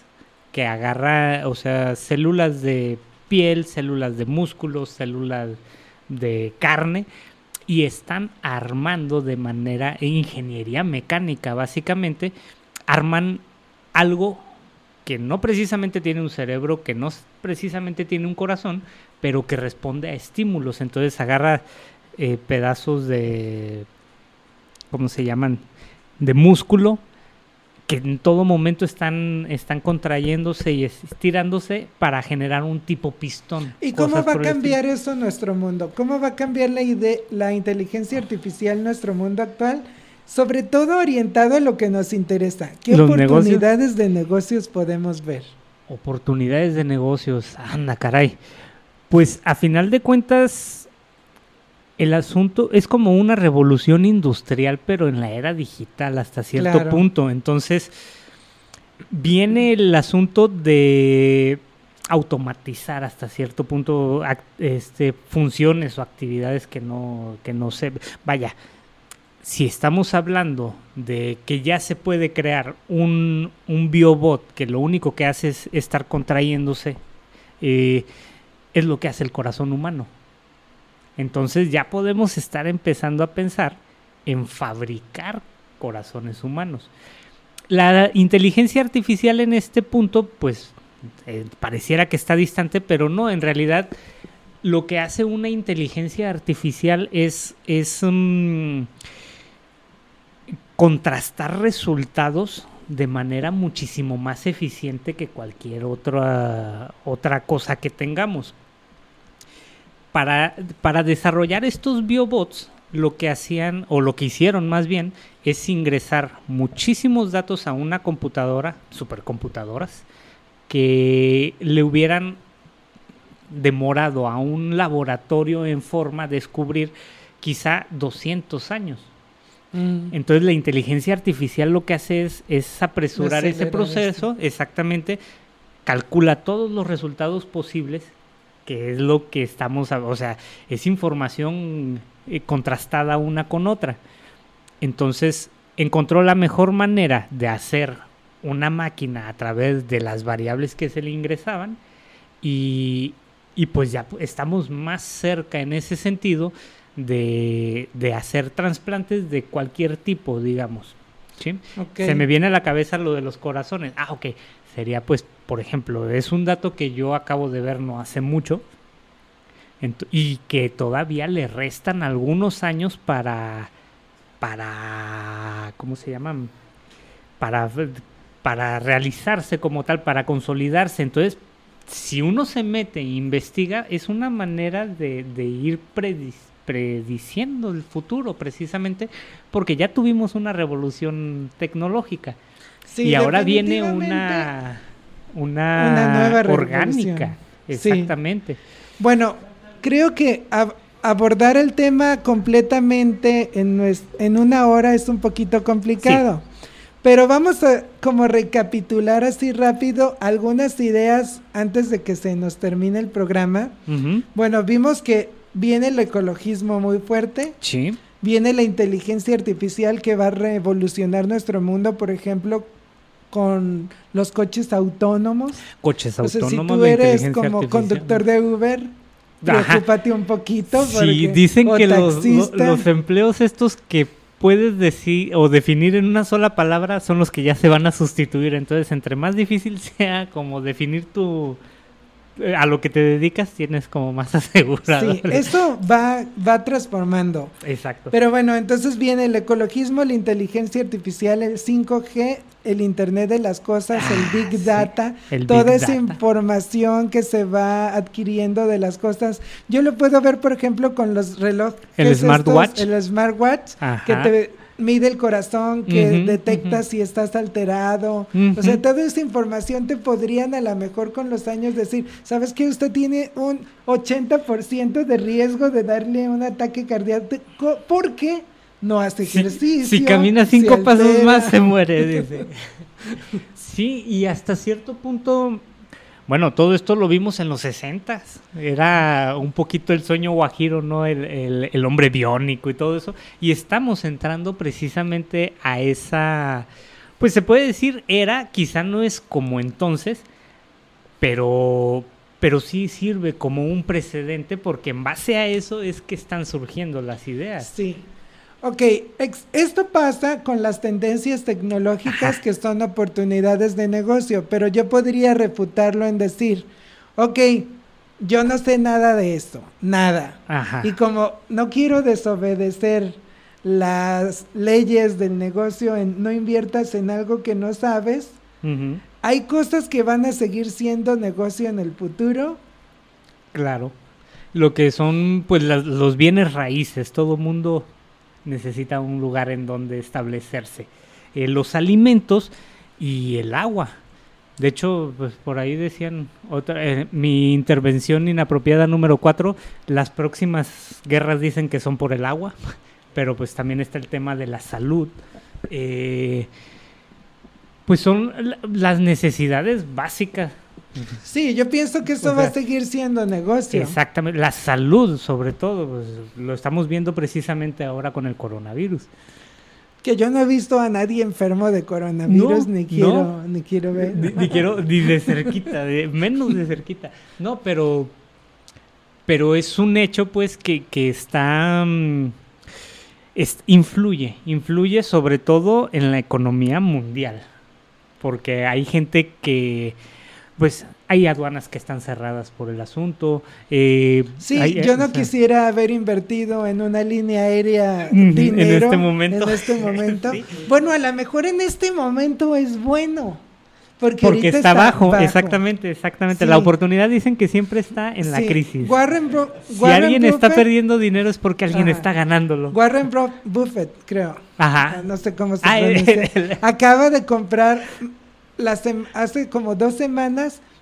células de piel, células de músculos, células de carne, y están armando de manera ingeniería mecánica, básicamente, arman algo que no precisamente tiene un cerebro, que no precisamente tiene un corazón, pero que responde a estímulos. Entonces agarra pedazos de, ¿cómo se llaman?, de músculo, que en todo momento están contrayéndose y estirándose para generar un tipo pistón. ¿Y cómo va a cambiar eso en nuestro mundo? ¿Cómo va a cambiar la inteligencia artificial en nuestro mundo actual? Sobre todo orientado a lo que nos interesa. ¿Qué oportunidades de negocios podemos ver? Oportunidades de negocios, anda caray. Pues a final de cuentas, el asunto es como una revolución industrial, pero en la era digital hasta cierto punto. Entonces, viene el asunto de automatizar hasta cierto punto funciones o actividades que no se... Vaya, si estamos hablando de que ya se puede crear un biobot que lo único que hace es estar contrayéndose, es lo que hace el corazón humano. Entonces ya podemos estar empezando a pensar en fabricar corazones humanos. La inteligencia artificial en este punto, pues, pareciera que está distante, pero no, en realidad lo que hace una inteligencia artificial es contrastar resultados de manera muchísimo más eficiente que cualquier otra cosa que tengamos. Para desarrollar estos biobots, lo que hacían, o lo que hicieron más bien, es ingresar muchísimos datos a una computadora, supercomputadoras, que le hubieran demorado a un laboratorio en forma descubrir quizá 200 años. Entonces la inteligencia artificial lo que hace es apresurar ese proceso, exactamente, calcula todos los resultados posibles, que es lo que estamos, o sea, es información contrastada una con otra. Entonces encontró la mejor manera de hacer una máquina a través de las variables que se le ingresaban y pues ya estamos más cerca en ese sentido de hacer trasplantes de cualquier tipo, digamos. ¿Sí? Okay. Se me viene a la cabeza lo de los corazones. Ok. Sería, pues, por ejemplo, es un dato que yo acabo de ver no hace mucho y que todavía le restan algunos años para ¿cómo se llaman? Para realizarse como tal, para consolidarse. Entonces, si uno se mete e investiga, es una manera de ir prediciendo el futuro, precisamente porque ya tuvimos una revolución tecnológica. Sí, y ahora viene una nueva orgánica. Exactamente. Sí. Bueno, creo que abordar el tema completamente en una hora es un poquito complicado. Sí. Pero vamos a como recapitular así rápido algunas ideas antes de que se nos termine el programa. Uh-huh. Bueno, vimos que viene el ecologismo muy fuerte. Sí. Viene la inteligencia artificial que va a revolucionar nuestro mundo, por ejemplo, con los coches autónomos. Coches autónomos. Si tú eres como conductor de Uber, preocúpate un poquito. Sí, dicen que los empleos estos que puedes decir o definir en una sola palabra son los que ya se van a sustituir. Entonces, entre más difícil sea como definir a lo que te dedicas, tienes como más asegurado. Sí, eso va transformando. Exacto. Pero bueno, entonces viene el ecologismo, la inteligencia artificial, el 5G, el Internet de las cosas, el Big Data, toda esa información que se va adquiriendo de las cosas. Yo lo puedo ver, por ejemplo, con los relojes. El smartwatch. El smartwatch, que te mide el corazón, que detecta si estás alterado. O sea, toda esa información te podrían a lo mejor con los años decir, ¿sabes qué? Usted tiene un 80% de riesgo de darle un ataque cardíaco porque no hace ejercicio. Si camina 5 pasos más se muere, dice. Sí, y hasta cierto punto, bueno, todo esto lo vimos en los 60s. Era un poquito el sueño guajiro, ¿no? El hombre biónico y todo eso. Y estamos entrando precisamente a esa, pues se puede decir era, quizá no es como entonces, pero sí sirve como un precedente porque en base a eso es que están surgiendo las ideas. Sí. Ok, esto pasa con las tendencias tecnológicas que son oportunidades de negocio, pero yo podría refutarlo en decir, ok, yo no sé nada de esto, nada. Ajá. Y como no quiero desobedecer las leyes del negocio, no inviertas en algo que no sabes, hay cosas que van a seguir siendo negocio en el futuro. Claro, lo que son pues los bienes raíces, todo mundo necesita un lugar en donde establecerse. Los alimentos y el agua. De hecho, pues por ahí decían, mi intervención inapropiada número 4, las próximas guerras dicen que son por el agua, pero pues también está el tema de la salud. Pues son las necesidades básicas. Sí, yo pienso que eso va a seguir siendo negocio. Exactamente, la salud sobre todo, pues, lo estamos viendo precisamente ahora con el coronavirus. Que yo no he visto a nadie enfermo de coronavirus, ni quiero ver. Ni de cerquita, menos de cerquita. No, pero es un hecho pues que está... influye sobre todo en la economía mundial, porque hay gente que... Pues hay aduanas que están cerradas por el asunto. Yo no quisiera haber invertido en una línea aérea dinero en este momento. Sí. Bueno, a lo mejor en este momento es bueno. Porque está bajo. Exactamente. Sí. La oportunidad dicen que siempre está en la crisis. Si alguien está perdiendo dinero es porque alguien está ganándolo. Warren Buffett, creo. Ajá. No sé cómo se pronuncia. Acaba de comprar... hace como 2 semanas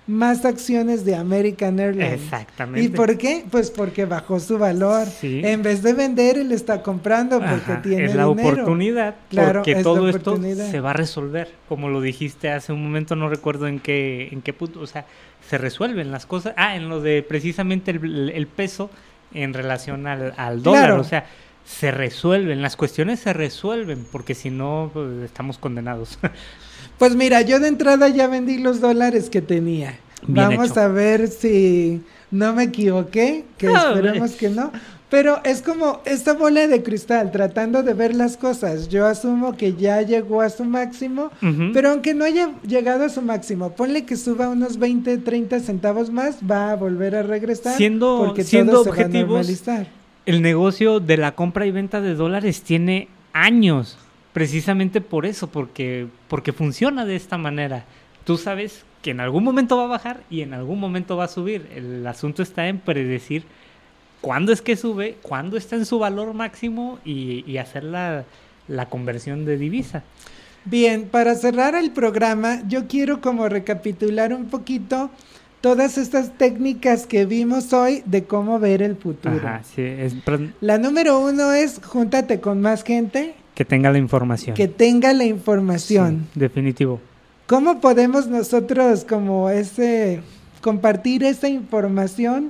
más acciones de American Airlines. Exactamente. ¿Y por qué? Pues porque bajó su valor. Sí. En vez de vender, él está comprando porque Ajá, tiene es la dinero. oportunidad, Claro, porque es la todo esto oportunidad. se va a resolver, como lo dijiste hace un momento, no recuerdo en qué punto, o sea, se resuelven las cosas, en lo de precisamente el peso en relación al dólar, Claro. o sea, se resuelven, las cuestiones se resuelven, porque si no, pues, estamos condenados. Pues mira, yo de entrada ya vendí los dólares que tenía. Bien Vamos hecho. a ver si no me equivoqué, que esperemos que no. Pero es como esta bola de cristal, tratando de ver las cosas. Yo asumo que ya llegó a su máximo, Ujú. pero aunque no haya llegado a su máximo, ponle que suba unos 20, 30 centavos más, va a volver a regresar porque Siendo todo se va a objetivos, normalizar. el negocio de la compra y venta de dólares tiene años, precisamente por eso, porque funciona de esta manera. Tú sabes que en algún momento va a bajar y en algún momento va a subir. El asunto está en predecir cuándo es que sube, cuándo está en su valor máximo y hacer la conversión de divisa. Bien, para cerrar el programa, yo quiero como recapitular un poquito todas estas técnicas que vimos hoy de cómo ver el futuro. Ajá, sí, La número 1 es júntate con más gente que tenga la información. que tenga la información. Sí, definitivo. ¿Cómo podemos nosotros como compartir esa información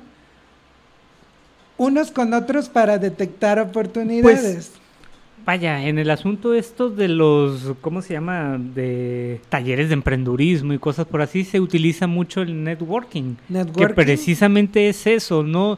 unos con otros para detectar oportunidades? Vaya, en el asunto esto de los, ¿cómo se llama? De talleres de emprendurismo y cosas por así, se utiliza mucho el networking. Que precisamente es eso, no,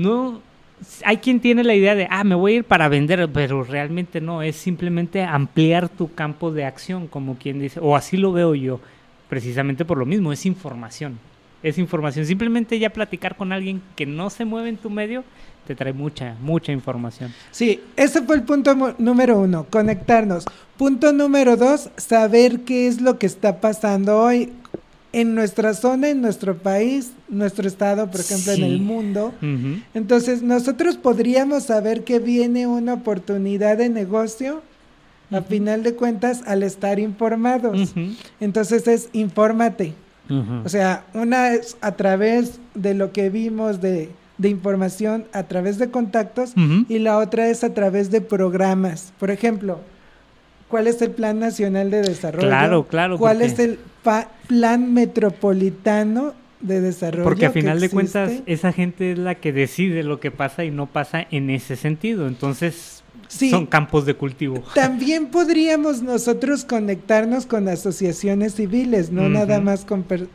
hay quien tiene la idea de, me voy a ir para vender, pero realmente no, es simplemente ampliar tu campo de acción, como quien dice, o así lo veo yo, precisamente por lo mismo, es información, simplemente ya platicar con alguien que no se mueve en tu medio, te trae mucha información. Sí, ese fue el punto número 1, conectarnos. Punto número 2, saber qué es lo que está pasando hoy en nuestra zona, en nuestro país, nuestro estado, por ejemplo, Sí. en el mundo. Uh-huh. Entonces, nosotros podríamos saber que viene una oportunidad de negocio, a final de cuentas, al estar informados. Uh-huh. Entonces, es infórmate. Uh-huh. O sea, una es a través de lo que vimos de información, a través de contactos, Uh-huh. y la otra es a través de programas. Por ejemplo, ¿cuál es el Plan Nacional de Desarrollo? Claro. ¿Cuál porque- es el Plan Metropolitano de Desarrollo? Porque a que final de existe? cuentas esa gente es la que decide lo que pasa y no pasa en ese sentido. Entonces Sí. son campos de cultivo. También podríamos nosotros conectarnos con asociaciones civiles, no Ujú. nada más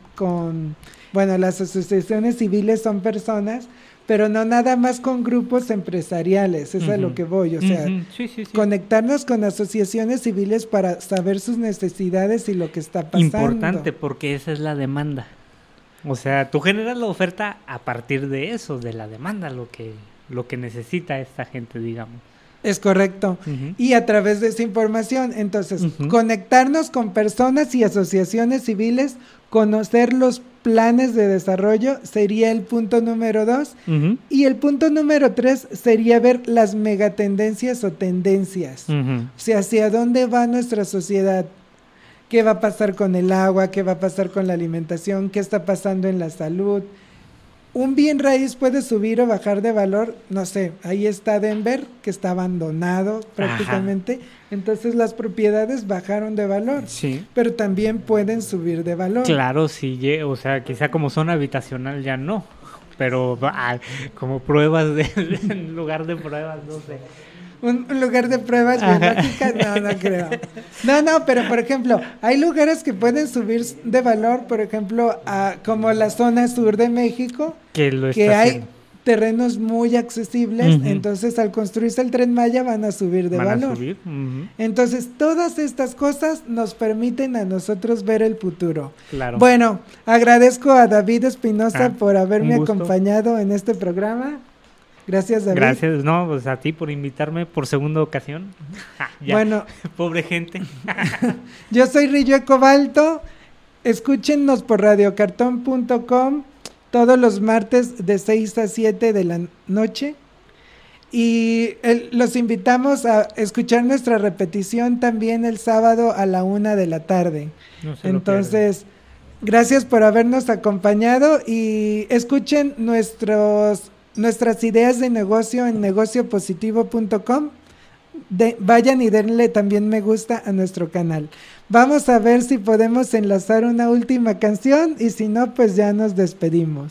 bueno, las asociaciones civiles son personas, pero no nada más con grupos empresariales, es a lo Ujú. que voy, o sea, Ujú. Sí. conectarnos con asociaciones civiles para saber sus necesidades y lo que está pasando. Importante porque esa es la demanda. O sea, tú generas la oferta a partir de eso, de la demanda, lo que necesita esta gente, digamos. Es correcto. Ujú. Y a través de esa información, entonces, Ujú. conectarnos con personas y asociaciones civiles, conocer los planes de desarrollo sería el punto número 2. Ujú. Y el punto número 3 sería ver las megatendencias o tendencias. Ujú. O sea, hacia dónde va nuestra sociedad. ¿Qué va a pasar con el agua? ¿Qué va a pasar con la alimentación? ¿Qué está pasando en la salud? Un bien raíz puede subir o bajar de valor, no sé, ahí está Denver, que está abandonado prácticamente, entonces las propiedades bajaron de valor, Sí. pero también pueden subir de valor. Claro, sí, o sea, quizá como zona habitacional ya no, pero como pruebas en lugar de pruebas, no sé. Un lugar de pruebas biológicas, no creo. No, pero por ejemplo, hay lugares que pueden subir de valor, por ejemplo, como la zona sur de México, Que lo que está hay haciendo. terrenos muy accesibles, Ujú. entonces al construirse el Tren Maya van a subir de Van a valor. subir. Ujú. Entonces, todas estas cosas nos permiten a nosotros ver el futuro. Claro. Bueno, agradezco a David Espinosa por haberme un gusto. acompañado en este programa. Gracias, David. Gracias, no, pues a ti por invitarme por segunda ocasión. Ya, Bueno, pobre gente. yo soy Rillo Cobalto. Escúchenos por radiocartón.com todos los martes de 6 a 7 de la noche. Y los invitamos a escuchar nuestra repetición también el sábado a la 1 de la tarde. No se lo Entonces, Gracias por habernos acompañado y escuchen nuestras ideas de negocio en negociopositivo.com. Vayan y denle también me gusta a nuestro canal. Vamos a ver si podemos enlazar una última canción y si no, pues ya nos despedimos.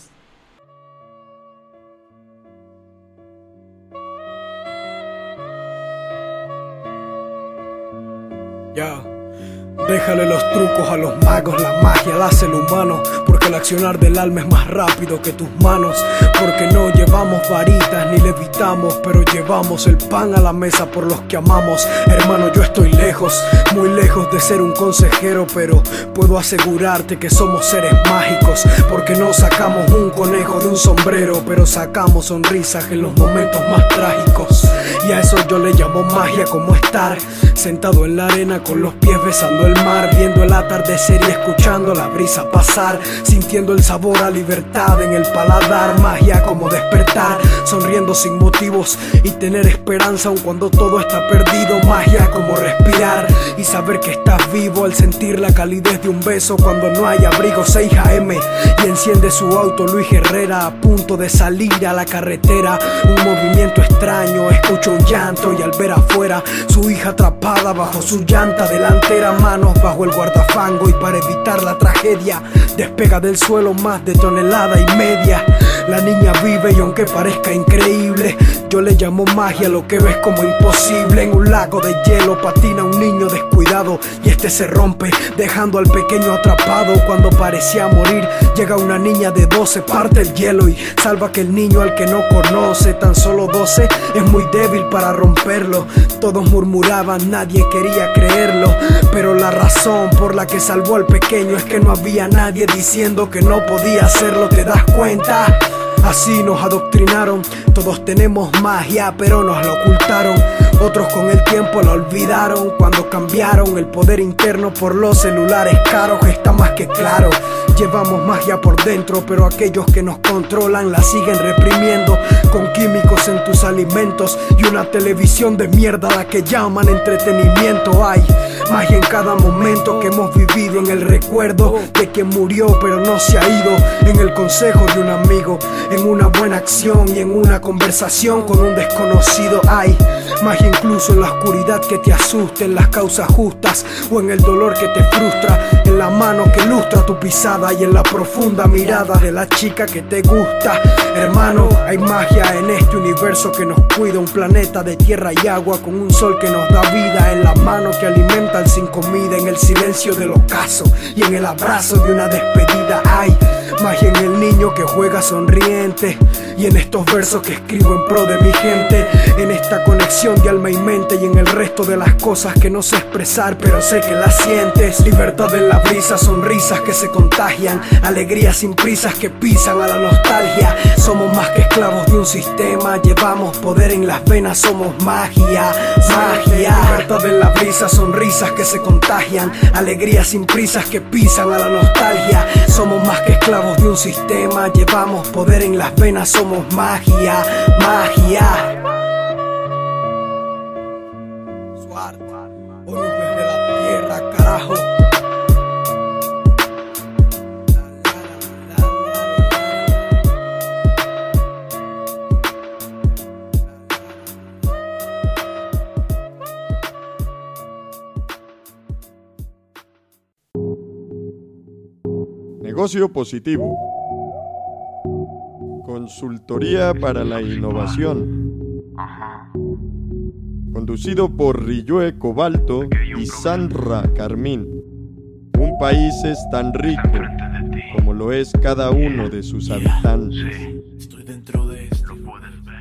Ya. Déjale los trucos a los magos, la magia la hace el humano, porque el accionar del alma es más rápido que tus manos, porque no llevamos varitas ni levitamos, pero llevamos el pan a la mesa por los que amamos. Hermano, yo estoy lejos, muy lejos de ser un consejero, pero puedo asegurarte que somos seres mágicos, porque no sacamos un conejo de un sombrero, pero sacamos sonrisas en los momentos más trágicos. Y a eso yo le llamo magia, como estar sentado en la arena con los pies besando el mar, viendo el atardecer y escuchando la brisa pasar, sintiendo el sabor a libertad en el paladar. Magia como despertar, sonriendo sin motivos y tener esperanza aun cuando todo está perdido. Magia como respirar y saber que estás vivo al sentir la calidez de un beso cuando no hay abrigo. 6 AM y enciende su auto Luis Herrera, a punto de salir a la carretera. Un movimiento extraño, escucha un llanto y al ver afuera su hija atrapada bajo su llanta delantera, manos bajo el guardafango, y para evitar la tragedia despega del suelo más de 1,5 toneladas. La niña vive y aunque parezca increíble, yo le llamo magia lo que ves como imposible. En un lago de hielo patina un niño descuidado y este se rompe dejando al pequeño atrapado. Cuando parecía morir llega una niña de 12, parte el hielo y salva a aquel niño al que no conoce. Tan solo 12 es muy débil para romperlo. Todos murmuraban, nadie quería creerlo, pero la razón por la que salvó al pequeño es que no había nadie diciendo que no podía hacerlo. ¿Te das cuenta? Así nos adoctrinaron, todos tenemos magia pero nos la ocultaron. Otros con el tiempo la olvidaron cuando cambiaron el poder interno por los celulares caros. Está más que claro, llevamos magia por dentro, pero aquellos que nos controlan la siguen reprimiendo con químicos en tus alimentos y una televisión de mierda a la que llaman entretenimiento. Hay magia en cada momento que hemos vivido, en el recuerdo de quien murió pero no se ha ido, en el consejo de un amigo, en una buena acción y en una conversación con un desconocido. Hay magia incluso en la oscuridad que te asusta, en las causas justas o en el dolor que te frustra, en la mano que ilustra tu pisada y en la profunda mirada de la chica que te gusta. Hermano, hay magia en este universo que nos cuida, un planeta de tierra y agua con un sol que nos da vida, en la mano que alimenta al sin comida, en el silencio del ocaso y en el abrazo de una despedida. Hay magia en el niño que juega sonriente y en estos versos que escribo en pro de mi gente, en esta conexión de alma y mente y en el resto de las cosas que no sé expresar pero sé que las sientes. Libertad en la brisa, sonrisas que se contagian, alegrías sin prisas que pisan a la nostalgia. Somos más que esclavos de un sistema, llevamos poder en las venas, somos magia, magia. Libertad en la brisa, sonrisas que se contagian, alegrías sin prisas que pisan a la nostalgia. Somos más que esclavos de un sistema, llevamos poder en las venas, somos magia, magia. Suarte, orugas de la tierra, carajo. Negocio positivo. Consultoría para la innovación. Conducido por Ryue Cobalto y Sandra Carmín. Un país es tan rico como lo es cada uno de sus habitantes. Estoy dentro de esto.